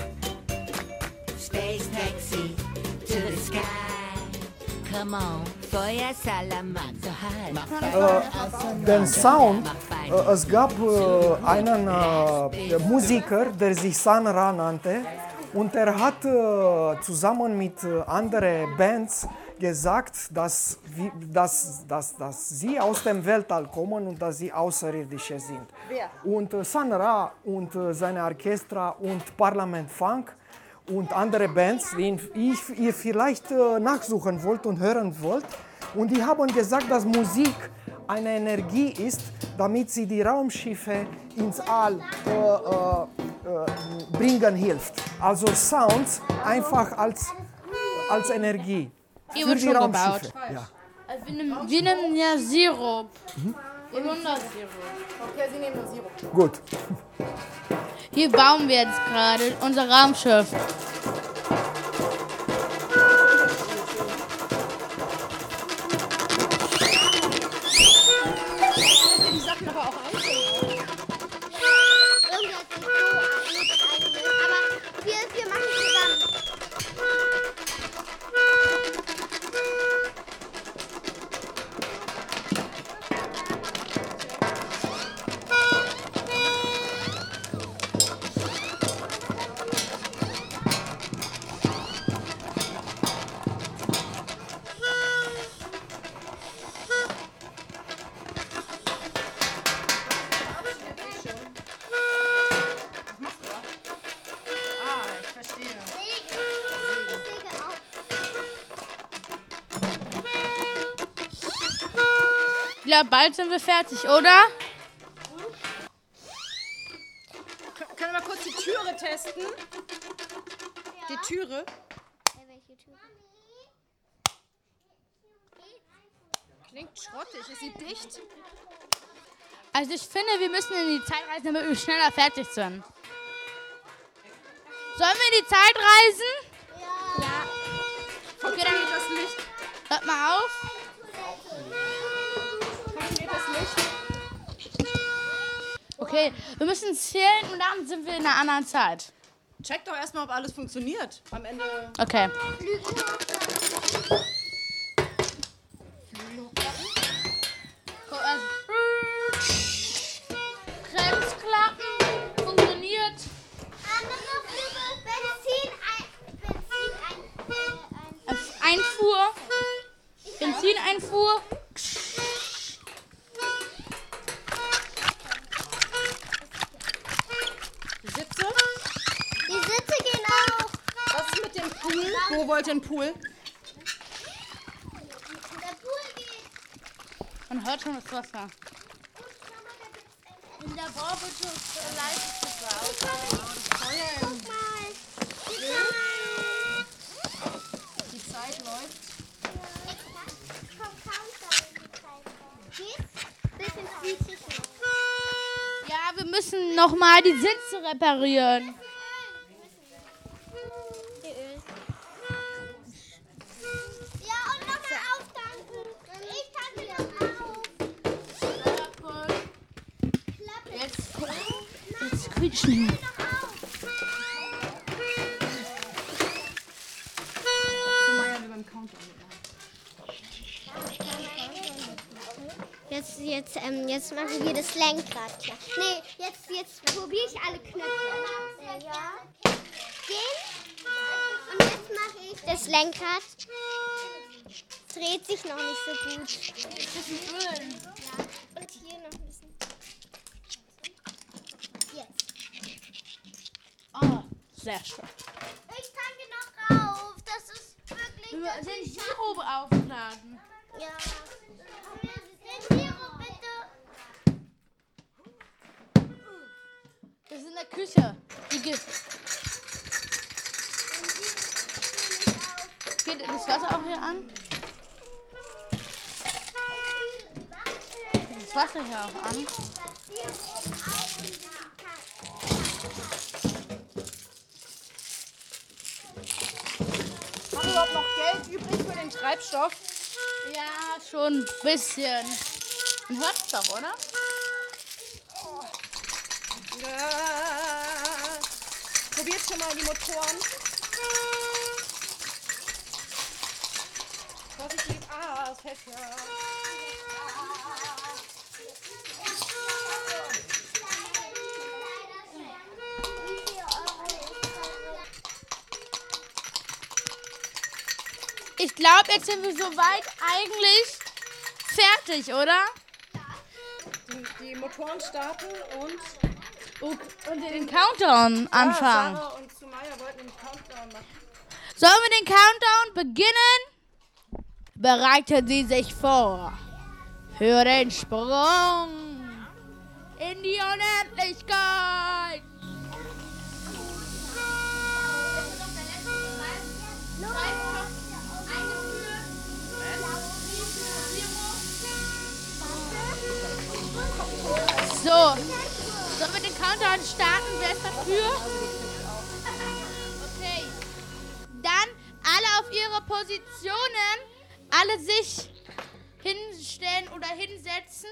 Space taxi to the sky. Come on, Feuersalamander. So high. Äh, den Sound, äh, es gab äh, einen äh, Musiker, der sich Sun Ra nannte, und er hat äh, zusammen mit äh, anderen Bands gesagt, dass, wie, dass, dass, dass sie aus dem Weltall kommen und dass sie Außerirdische sind. Wer? Und äh, Sun Ra und äh, seine Orchester und Parliament Funk und andere Bands, die ich, ihr vielleicht äh, nachsuchen wollt und hören wollt. Und die haben gesagt, dass Musik eine Energie ist, damit sie die Raumschiffe ins All äh, äh, äh, bringen hilft. Also Sounds einfach als, als Energie Ihr für wird die schon Raumschiffe. gebaut. Ja. Also wir, nehmen, wir nehmen ja Sirup. Mhm. Wundersirup. Okay, Sie nehmen nur Sirup. Gut. Hier bauen wir jetzt gerade unser Raumschiff. Die Sachen aber auch einzeln. Aber wir, wir machen zusammen. Ich glaube, bald sind wir fertig, oder? K- Können wir mal kurz die Türe testen? Die Türe? Welche Tür? Klingt schrottig. Ist sie dicht? Also ich finde, wir müssen in die Zeit reisen, damit wir schneller fertig sind. Sollen wir in die Zeit reisen? Ja. Ja. Okay, dann geht das Licht. Hört mal auf. Funktioniert das Licht? Okay, wir müssen zählen und dann sind wir in einer anderen Zeit. Check doch erstmal, ob alles funktioniert. Am Ende. Okay. Guck, also. Bremsklappen funktioniert. Benzin, ein, Benzin, ein, ein, Einfuhr. Benzineinfuhr. Die Sitze? Die Sitze gehen auch. Was ist mit dem Pool? Wo wollt ihr einen Pool? Der Pool geht. Man hört schon das Wasser. In der Bau wird schon leicht gebaut. Guck mal. Die Zeit läuft. Ja, wir müssen noch mal die Sitze reparieren. Ja, und nochmal auftanken. Ich tanke noch auf. Jetzt, jetzt quietschen wir. Jetzt, jetzt, ähm, jetzt machen wir das Lenkrad klar. Nee, jetzt, jetzt probiere ich alle Knöpfe. Ja. Gehen. Und jetzt mache ich das Lenkrad. Dreht sich noch nicht so gut. Ja. Und hier noch ein bisschen. Jetzt. Oh, sehr schön. Ich tanke noch rauf. Das ist wirklich. Wir müssen den Sirup aufladen. Ja. Den Sirup bitte. Das ist in der Küche. Die geht. Geht das Wasser auch hier an? Das Wasser hier auch an. Haben wir überhaupt noch Geld übrig für den Treibstoff? Ja, schon ein bisschen. Man hört's doch, oder? Ja. Probiert schon mal die Motoren. Vorsichtig. Ah, es fällt ja. Ich glaube, jetzt sind wir soweit eigentlich fertig, oder? Die, die Motoren starten und, und den Countdown anfangen. Ja, Sarah und Sumaya wollten den Countdown machen. Sollen wir den Countdown beginnen? Bereiten Sie sich vor für den Sprung in die Unendlichkeit. So, sollen wir den Countdown starten? Wer ist dafür? Okay. Dann alle auf ihre Positionen, alle sich hinstellen oder hinsetzen.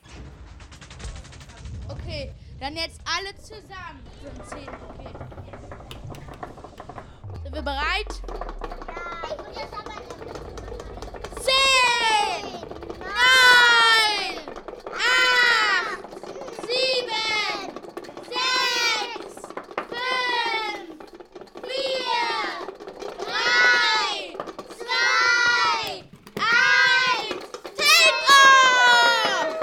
Okay, dann jetzt alle zusammen. Sind zehn, okay. Sind wir bereit? Zehn, neun, acht, sieben, sechs, fünf, vier, drei, zwei, eins, Take-off!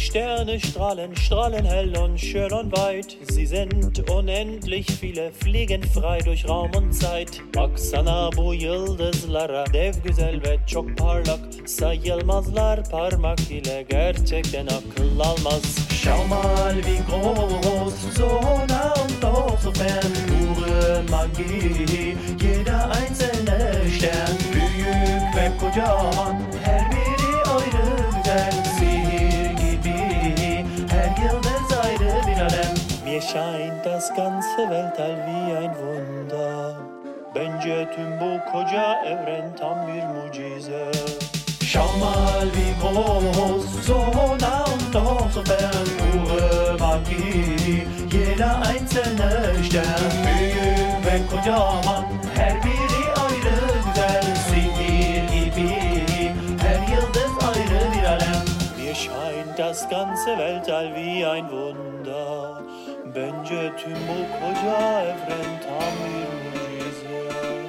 Sterne strahlen, strahlen hell und schön und weit. Sie sind unendlich viele, fliegen frei durch Raum und Zeit. Baksana bu yıldızlara, dev güzel ve çok parlak. Sayılmazlar parmak ile, gerçekten akıl almaz. Schau mal wie groß, so nah und doch so fern. Pure Magie, jeder einzelne Stern. Büyük ve kocaman, her biri ayrı güzel. Sihir gibi, her yıldız ayrı bir alem. Mir scheint das ganze Weltall wie ein Wunder. Bence tüm bu koca evren tam bir mucize. Schau mal wie groß, so nah und doch so fern. Pure Magie, jeder einzelne Stern. Büyük ve kocaman, her biri ayrı güzel. Sihir gibi, her yıldız ayrı bir alem. Mir scheint das ganze Weltall wie ein Wunder. Bence tüm bu koca evren tam bir mucize.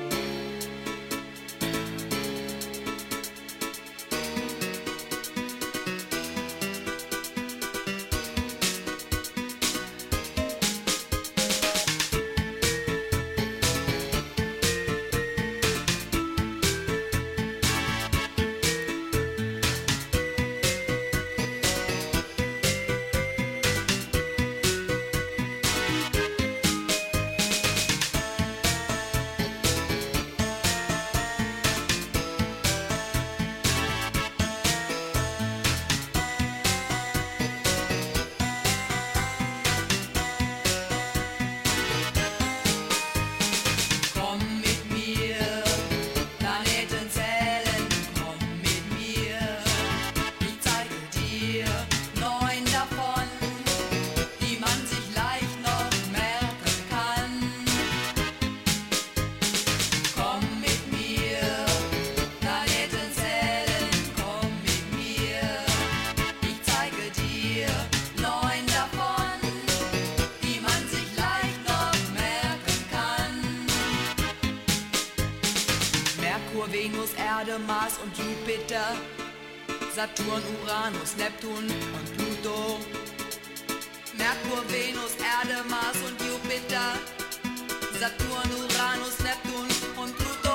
Venus, Erde, Mars und Jupiter, Saturn, Uranus, Neptun und Pluto. Merkur, Venus, Erde, Mars und Jupiter, Saturn, Uranus, Neptun und Pluto.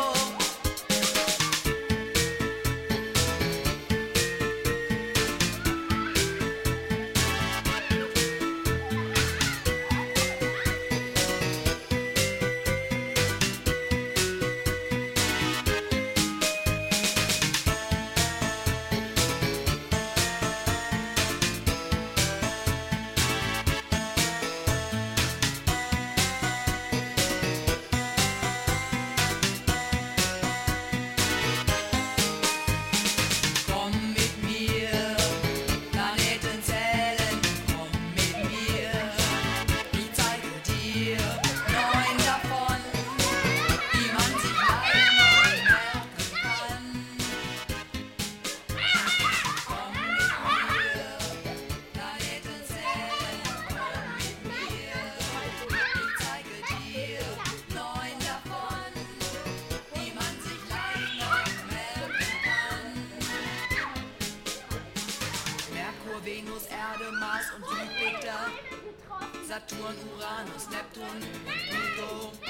Venus, Erde, Mars und Jupiter, Saturn, Uranus, Neptun und Pluto.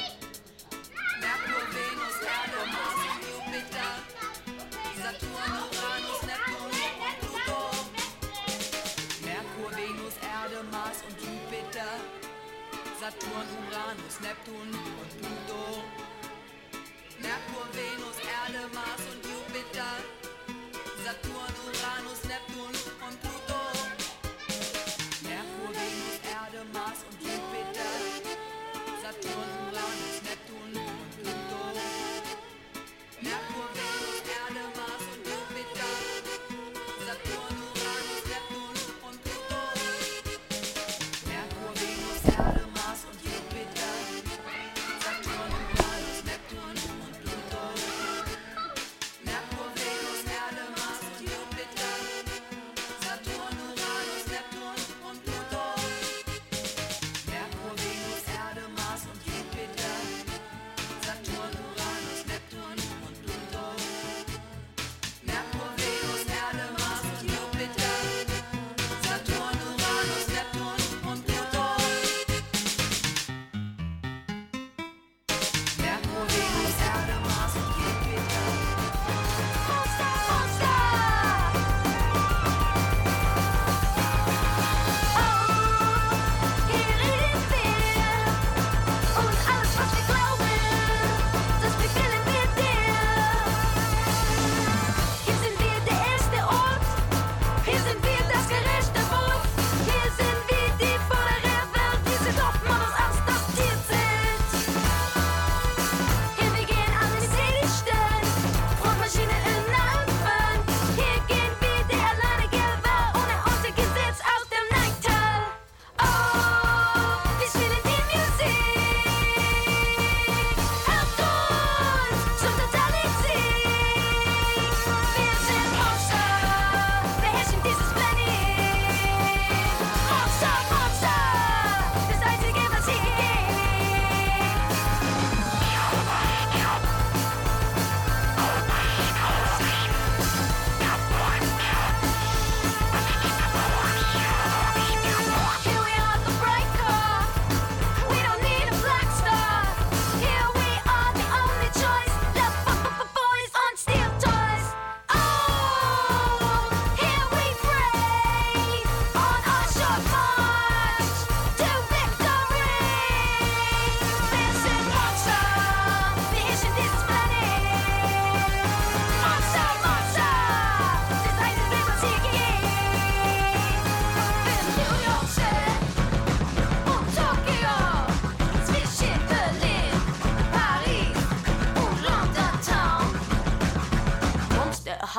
Merkur, Venus, Erde, Mars und Jupiter, Saturn, Uranus, Neptun und Pluto. Merkur, Venus, Erde, Mars und Jupiter, Saturn, Uranus, Neptun und Pluto. Merkur, Venus, Erde, Mars und Jupiter, Saturn, Uranus, Neptun und Pluto. Merkur, Venus, Erde, Mars und Jupiter, Saturn, Uranus, Neptun und Pluto. Merkur, Venus, Erde, Mars und Jupiter, Saturn, Uranus, Neptun und Pluto. Merkur, Venus, Erde, Mars und Jupiter, Saturn, Uranus, Neptun und Pluto. Merkur, Venus, Erde, Mars und Jupiter.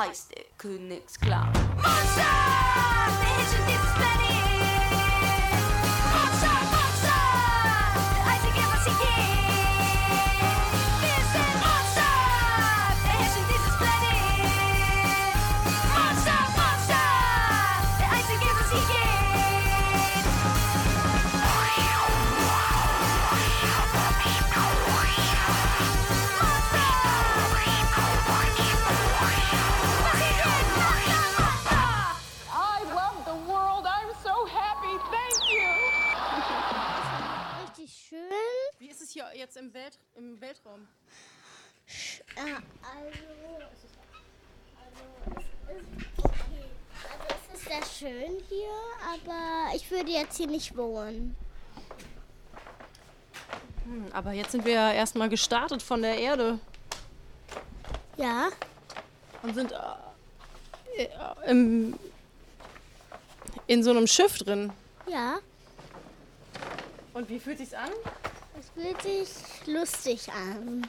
heißt der Königsclown. Monster, beherrschen dieses Planet. Monster, Monster, das Einzige, was sie geht. Wir sind Monster, beherrschen dieses Planet. Monster, Monster, der Einzige, was sie geht. I love the world. I'm so happy. Thank you. Richtig schön. Wie ist es hier jetzt im, Welt, im Weltraum? Äh, also, also, es ist okay. Also es ist sehr schön hier, aber ich würde jetzt hier nicht wohnen. Hm, aber jetzt sind wir ja erstmal gestartet von der Erde. Ja. Und sind äh, äh, im, in so einem Schiff drin. Ja. Und wie fühlt sich's an? Es fühlt sich lustig an.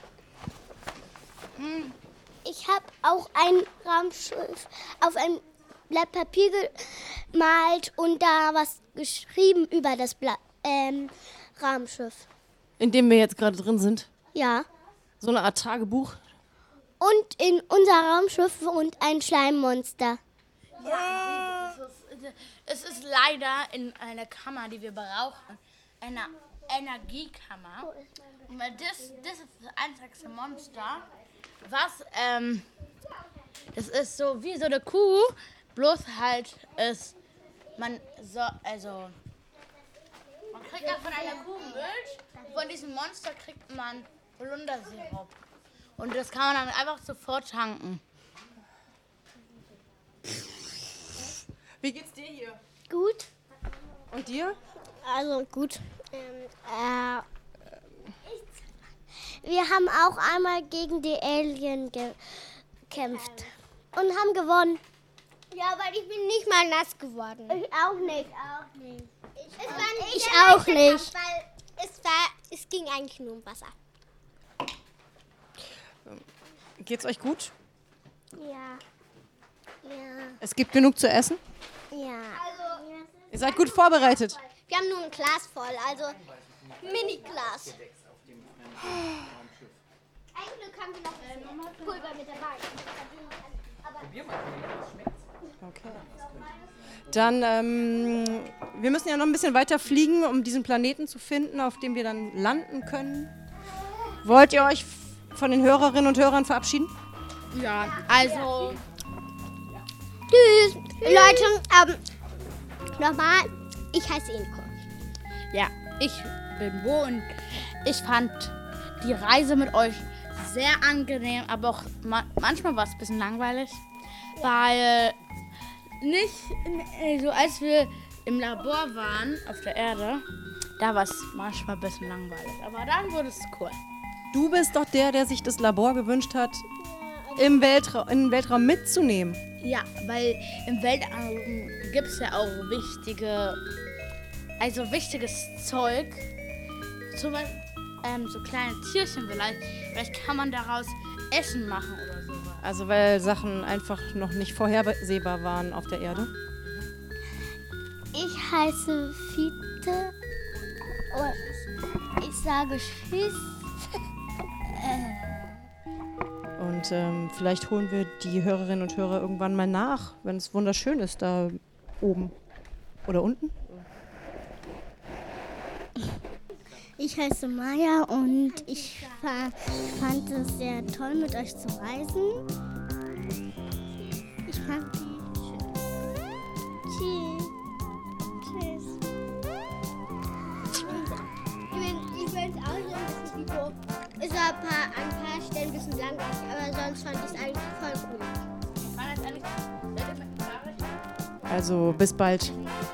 Ich habe auch ein Raumschiff auf ein Blatt Papier gemalt und da was geschrieben über das Blatt, ähm, Raumschiff. In dem wir jetzt gerade drin sind. Ja. So eine Art Tagebuch. Und in unser Raumschiff wohnt ein Schleimmonster. Ja, es ist, es ist leider in einer Kammer, die wir brauchen, eine Energiekammer. Und weil das, das ist das einzigste Monster, was, ähm, das ist so wie so eine Kuh, bloß halt ist, man so, also, man kriegt ja von einer Kuh Milch, von diesem Monster kriegt man Holundersirup. Und das kann man dann einfach sofort tanken. Wie geht's dir hier? Gut. Und dir? Also gut. Ähm, äh, wir haben auch einmal gegen die Alien gekämpft und haben gewonnen. Ja, aber ich bin nicht mal nass geworden. Ich auch nicht. Auch nicht. Ich, es war nicht ich auch nicht. Kampf, weil es, war, es ging eigentlich nur um Wasser. Geht's euch gut? Ja. Ja. Es gibt genug zu essen? Ja. Also, Ihr seid gut vorbereitet. Wir haben nur ein Glas voll, also Mini-Glas. Ein Glück haben wir noch Pulver mit dabei. Okay. Dann, ähm, wir müssen ja noch ein bisschen weiter fliegen, um diesen Planeten zu finden, auf dem wir dann landen können. Wollt ihr euch von den Hörerinnen und Hörern verabschieden? Ja, also... Tschüss. Leute, ähm, nochmal, ich heiße Inko. Ja, ich bin Bo und ich fand die Reise mit euch sehr angenehm, aber auch ma- manchmal war es ein bisschen langweilig, weil nicht, also als wir im Labor waren auf der Erde, da war es manchmal ein bisschen langweilig, aber dann wurde es cool. Du bist doch der, der sich das Labor gewünscht hat, im Weltraum, in den Weltraum mitzunehmen. Ja, weil im Weltraum gibt es ja auch wichtige, also wichtiges Zeug. Zum Beispiel ähm, so kleine Tierchen vielleicht. Vielleicht kann man daraus Essen machen oder so. Also weil Sachen einfach noch nicht vorhersehbar waren auf der Erde. Ich heiße Fiete und ich sage Tschüss. Und ähm, vielleicht holen wir die Hörerinnen und Hörer irgendwann mal nach, wenn es wunderschön ist da oben. Oder unten? Ich heiße Maya und ich fa- fand es sehr toll, mit euch zu reisen. Ich mag die. Tschüss. Tschüss. Ich bin, ich bin auch so ein bisschen wie Bo. Es war ein paar, an ein paar Stellen ein bisschen langweilig, aber sonst fand ich es eigentlich voll gut. Also bis bald.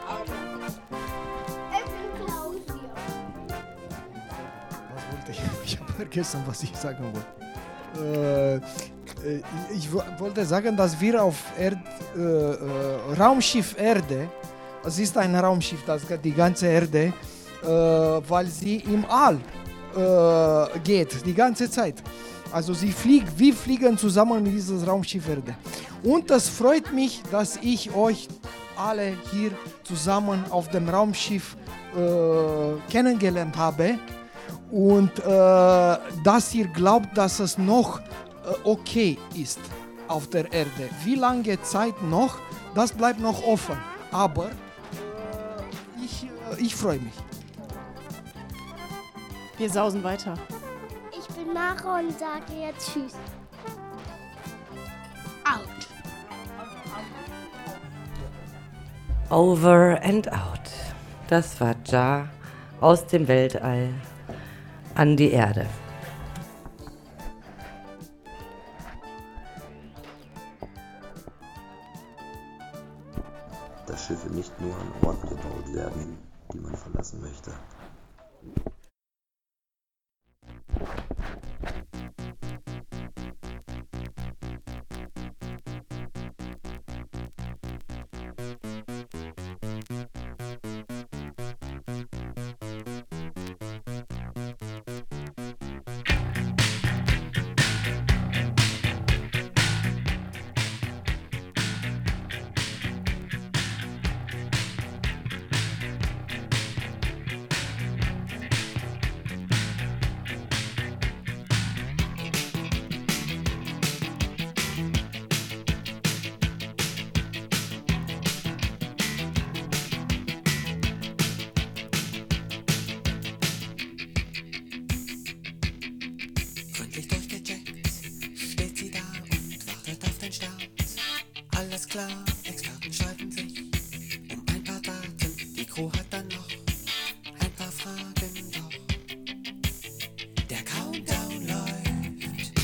Ich, ich habe vergessen, was ich sagen wollte. Äh, ich wo- wollte sagen, dass wir auf Erd, äh, äh, Raumschiff Erde, es ist ein Raumschiff, das die ganze Erde, äh, weil sie im All äh, geht, die ganze Zeit. Also sie fliegt, wir fliegen zusammen mit diesem Raumschiff Erde. Und es freut mich, dass ich euch alle hier zusammen auf dem Raumschiff äh, kennengelernt habe. Und äh, dass ihr glaubt, dass es noch äh, okay ist auf der Erde. Wie lange Zeit noch, das bleibt noch offen. Aber äh, ich, äh, ich freue mich. Wir sausen weiter. Ich bin Mara und sage jetzt Tschüss. Out. Over and out. Das war Ja aus dem Weltall an die Erde. Dass Schiffe nicht nur an Orten gebaut werden, die man verlassen möchte. Gründlich durchgecheckt, steht sie da und wartet auf den Start. Alles klar, Experten streiten sich um ein paar Daten. Die Crew hat dann noch ein paar Fragen, doch der Countdown läuft.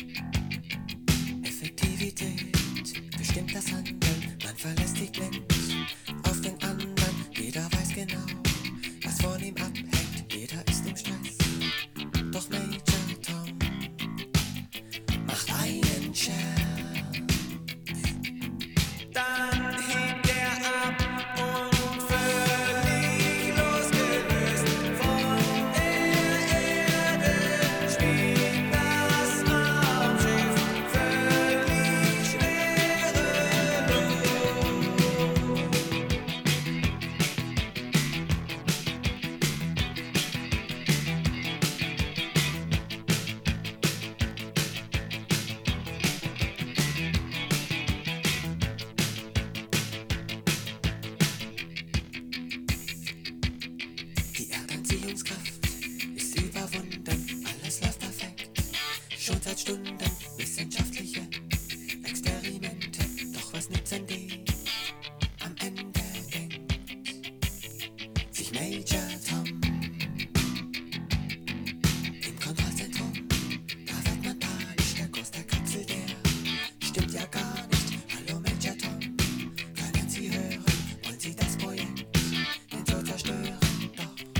Effektivität bestimmt das Handeln, man verlässt sich blind auf den anderen. Jeder weiß genau, was von ihm abhängt, jeder ist im Stress. Doch Major Tom macht einen Scherz. Dann hebt er ab und völlig losgelöst von der Erde schwebt das Raumschiff völlig schwerelos. Die Erdanziehungskraft ist überwunden, alles läuft perfekt. Schon seit Stunden wissenschaftliche Experimente. Doch was nützen die? Am Ende denkt sich Major Tom im Kontrollzentrum. Da wird man panisch, der Kurs der Kapsel, der stimmt ja gar nicht. Hallo Major Tom, können Sie hören? Wollen Sie das Projekt denn so zerstören?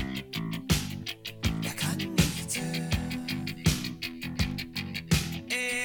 Er kann nichts hören.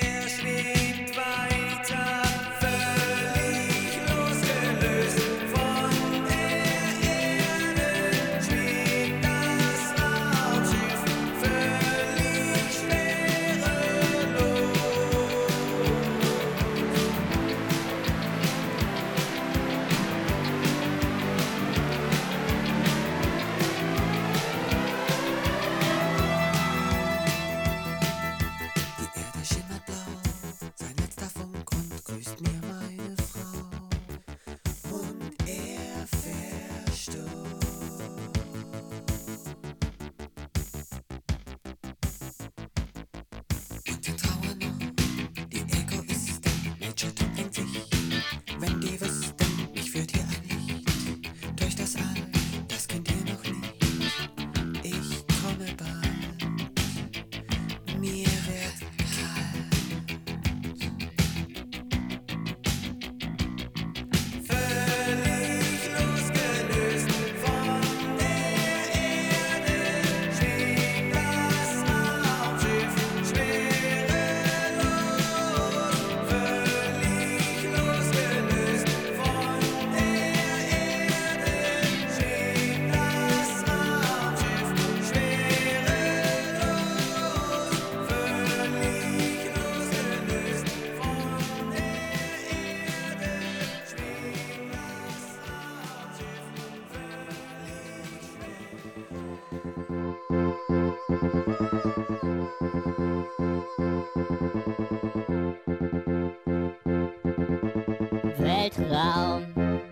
Weltraum,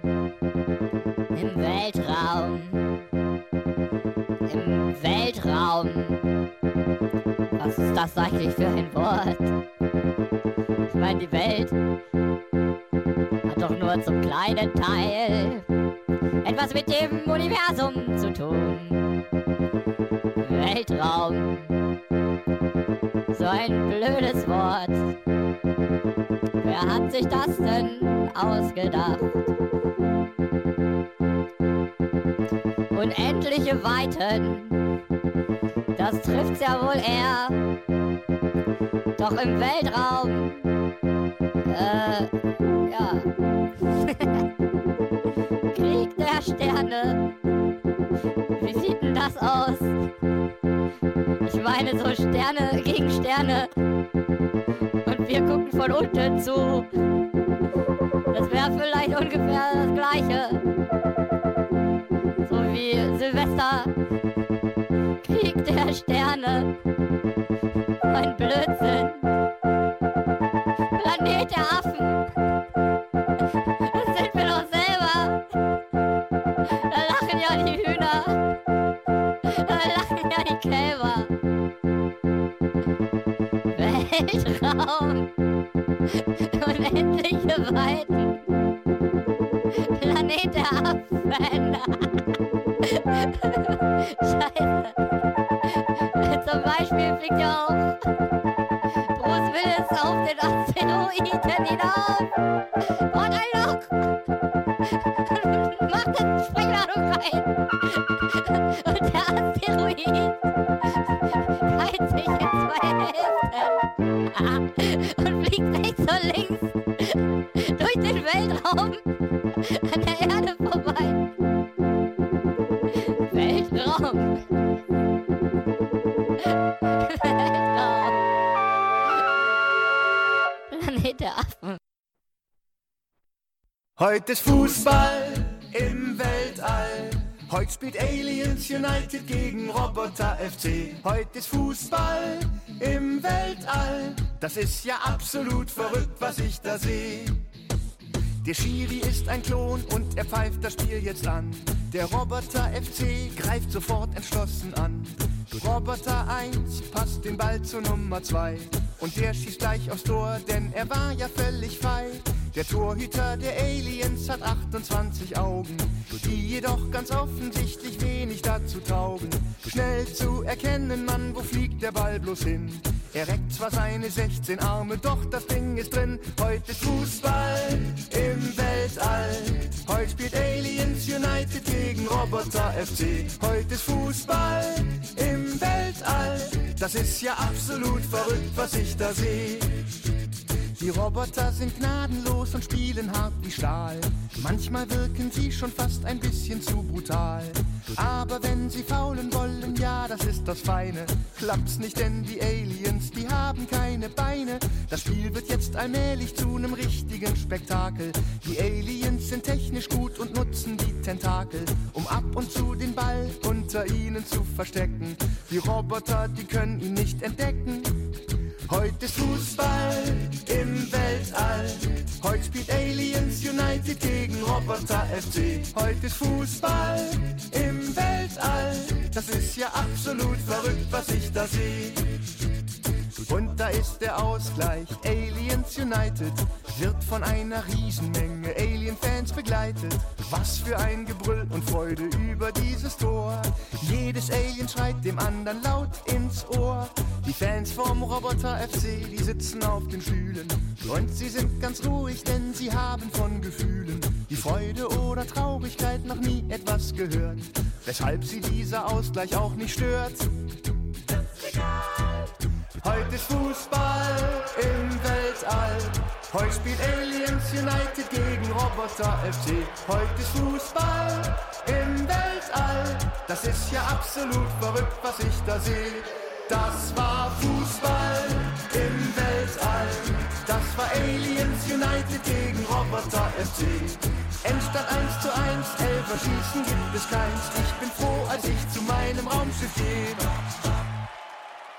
im Weltraum, im Weltraum. Was ist das eigentlich für ein Wort? Ich meine, die Welt hat doch nur zum kleinen Teil etwas mit dem Universum zu tun. Weltraum, so ein blödes Wort. Wer hat sich das denn ausgedacht? Unendliche Weiten, das trifft's ja wohl eher. Doch im Weltraum, äh, ja. Krieg der Sterne, wie sieht denn das aus? Ich meine so Sterne gegen Sterne und wir gucken von unten zu. Das wäre vielleicht ungefähr das Gleiche. So wie Silvester, Krieg der Sterne. Ein Blödsinn. Planet der Affen. Das sind wir doch selber. Da lachen ja die Hühner. Da lachen ja die Kälber. Weltraum. Unendliche Weiten. Planet der Affen. Scheiße. Zum Beispiel fliegt ja auch Bruce Willis auf den Asteroiden hinauf. Und ein Loch. Macht eine Sprengladung rein. Und der Asteroid teilt sich in zwei Hälften. Und fliegt rechts und links durch den Weltraum an der Erde vorbei. Weltraum. Weltraum. Planet der Affen. Heute ist Fußball im Weltall. Heute spielt Aliens United gegen Roboter F C. Heute ist Fußball im Weltall. Das ist ja absolut verrückt, was ich da sehe. Der Schiri ist ein Klon und er pfeift das Spiel jetzt an. Der Roboter F C greift sofort entschlossen an. Roboter eins passt den Ball zur Nummer zwei. Und der schießt gleich aufs Tor, denn er war ja völlig frei. Der Torhüter der Aliens hat achtundzwanzig Augen, die jedoch ganz offensichtlich wenig dazu taugen, schnell zu erkennen, Mann, wo fliegt der Ball bloß hin. Er reckt zwar seine sechzehn Arme, doch das Ding ist drin. Heute ist Fußball im Weltall. Heute spielt Aliens United gegen Roboter F C. Heute ist Fußball im Weltall. Das ist ja absolut verrückt, was ich da sehe. Die Roboter sind gnadenlos und spielen hart wie Stahl. Manchmal wirken sie schon fast ein bisschen zu brutal. Aber wenn sie faulen wollen, ja, das ist das Feine. Klappt's nicht, denn die Aliens, die haben keine Beine. Das Spiel wird jetzt allmählich zu nem richtigen Spektakel. Die Aliens sind technisch gut und nutzen die Tentakel, um ab und zu den Ball unter ihnen zu verstecken. Die Roboter, die können ihn nicht entdecken. Heute ist Fußball im Weltall. Heute spielt Aliens United gegen Roboter F C. Heute ist Fußball im Weltall. Das ist ja absolut verrückt, was ich da sehe. Und da ist der Ausgleich. Aliens United wird von einer Riesenmenge Alien-Fans begleitet. Was für ein Gebrüll und Freude über dieses Tor. Jedes Alien schreit dem anderen laut ins Ohr. Die Fans vom Roboter F C, die sitzen auf den Stühlen. Und sie sind ganz ruhig, denn sie haben von Gefühlen die Freude oder Traurigkeit noch nie etwas gehört. Weshalb sie dieser Ausgleich auch nicht stört. Heute ist Fußball im Weltall. Heute spielt Aliens United gegen Roboter F C. Heute ist Fußball im Weltall. Das ist ja absolut verrückt, was ich da sehe. Das war Fußball im Weltall. Das war Aliens United gegen Roboter F C. Endstand eins zu eins, Elferschießen gibt es keins. Ich bin froh, als ich zu meinem Raumschiff gehe.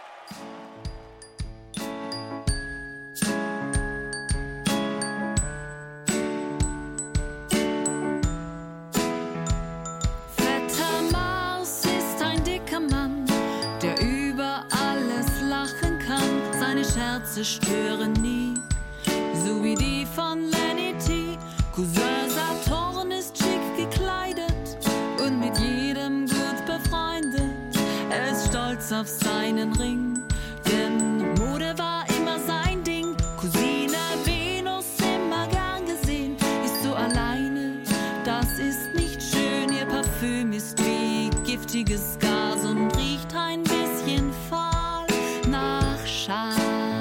Herzen stören nie, so wie die von Lenny T. Cousin Saturn ist schick gekleidet und mit jedem gut befreundet. Er ist stolz auf seinen Ring, denn Mode war immer sein Ding. Cousine Venus immer gern gesehen, ist so alleine, das ist nicht schön. Ihr Parfüm ist wie giftiges Gas und riecht ein bisschen fahl nach Schas.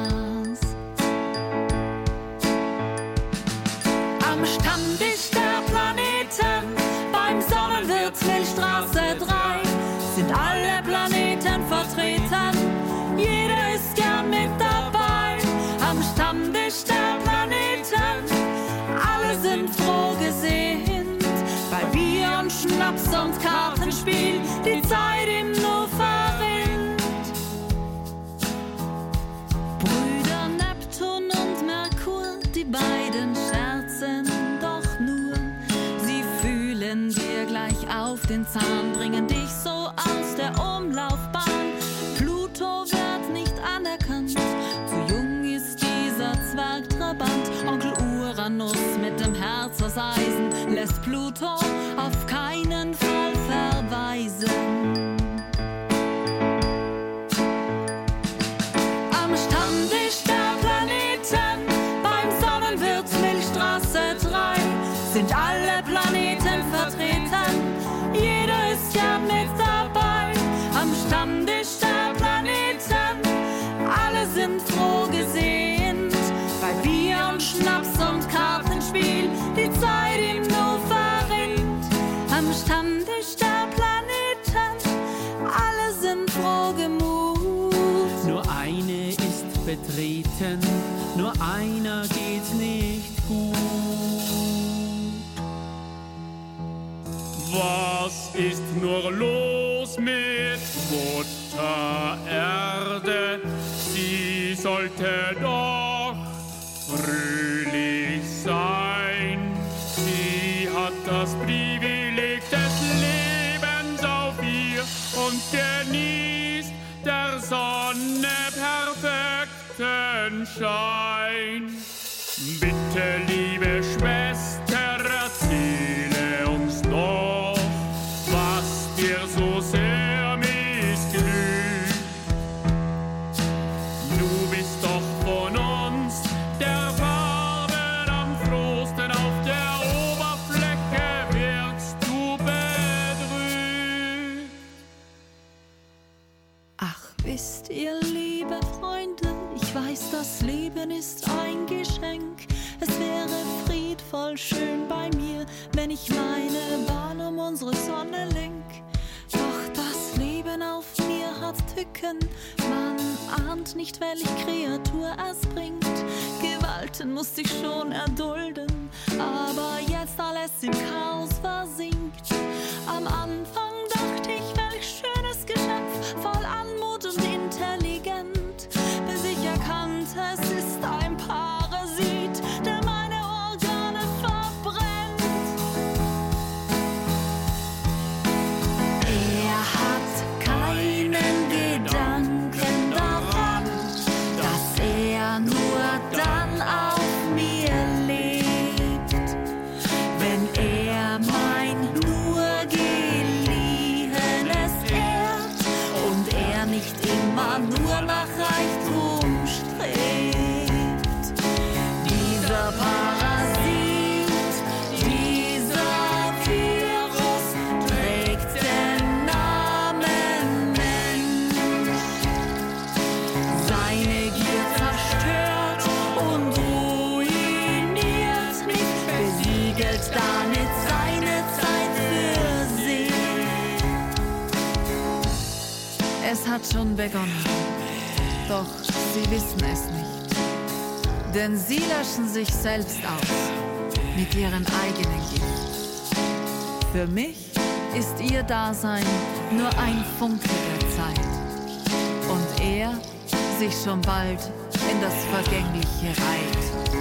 Am Stammtisch der Planeten, beim Sonnenwirt Milchstraße drei, sind alle Planeten vertreten, jeder ist gern mit dabei. Am Stammtisch der Planeten, alle sind froh gesehend, bei Bier und Schnaps und Kartenspiel die Zeit ihm nur verrinnt. Brüder Neptun und Merkur, die beiden scherzen doch nur. Sie fühlen dir gleich auf den Zahn, bringen dich so aus der Umlaufbahn. Pluto wird nicht anerkannt, zu jung ist dieser Zwergtrabant. Onkel Uranus mit dem Herz aus Eisen lässt Pluto auf keinen Fall verweisen. Am Stammtisch der Planeten, beim Sonnenwirt Milchstraße drei, sind alle Planeten vertreten, jeder ist gern mit dabei. Am Stammtisch der Planeten, alle sind froh gesehend, bei Bier und Schnaps und Kartenspiel die Zeit ihm nur verrinnt. Am Stammtisch der Planeten, alle sind froh gemut. Nur eine ist betreten, nur einer geht nicht gut. Was ist nur los mit Mutter Erde? Sie sollte doch fröhlich sein. Sie hat das Privileg des Lebens auf ihr und genießt der Sonne perfekten Schein. Bitte, liebe Schwester, erzähle uns doch, was dir so sehr missglückt. Du bist doch von uns der Farben am frohsten, auf der Oberfläche wirst du bedrückt. Ach, wisst ihr, liebe Freunde, ich weiß, das Leben ist ein Geschenk. Es wäre friedvoll schön bei mir, wenn ich meine Bahn um unsere Sonne lenk. Doch das Leben auf mir hat Tücken, man ahnt nicht, welche Kreatur es bringt. Gewalten musste ich schon erdulden, aber jetzt alles im Chaos versinkt. Am Anfang dachte ich, welch schönes Geschöpf, voll Anmut und intelligent, bis ich erkannte, es ist ein Parasit, der meine Organe verbrennt. Er hat keinen Gedanken daran, dass er nur dann auf mir lebt, wenn er mein nur Geliehenes ehrt und er nicht immer nur nach Reichtum strebt. Dieser Parasit, dieser Virus trägt den Namen Mensch. Seine Gier zerstört und ruiniert mich, besiegelt damit seine Zeit für sich. Es hat schon begonnen, doch sie wissen es nicht. Denn sie löschen sich selbst aus mit ihren eigenen Gift. Für mich ist ihr Dasein nur ein Funke der Zeit und er sich schon bald in das Vergängliche reiht.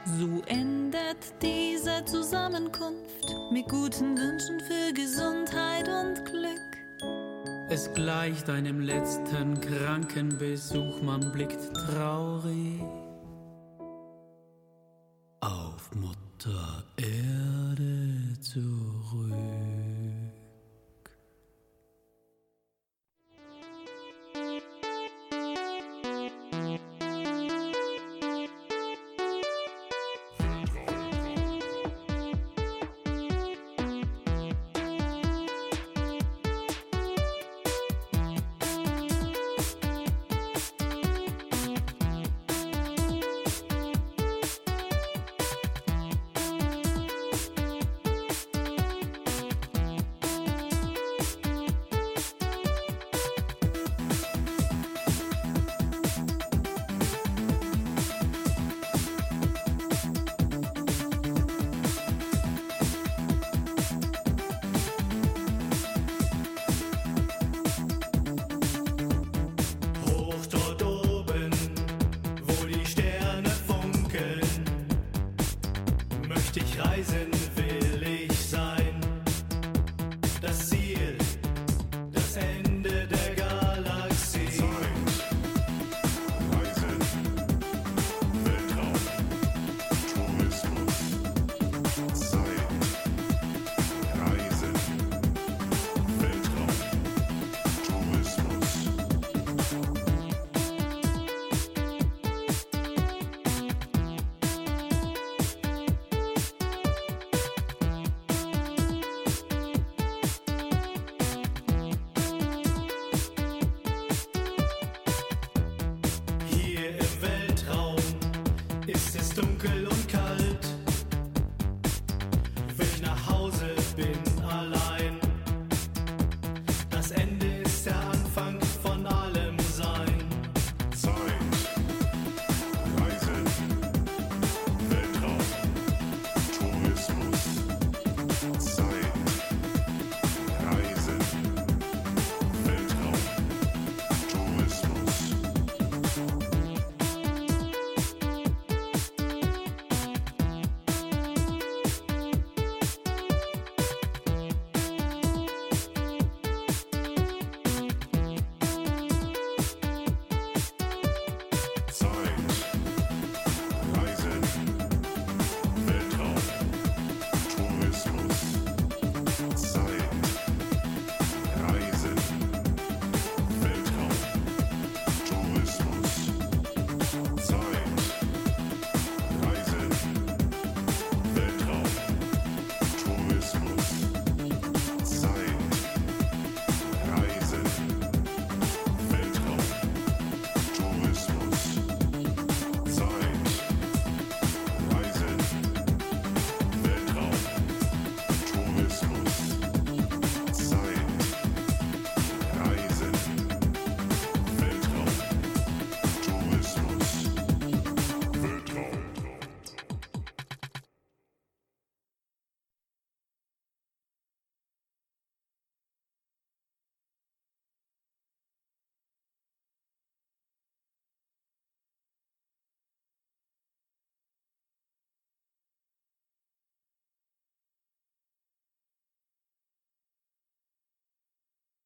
So endet diese Zusammenkunft mit guten Wünschen für Gesundheit und Glück. Es gleicht einem letzten Krankenbesuch, man blickt traurig auf Mutter Erde zurück. Ist es dunkel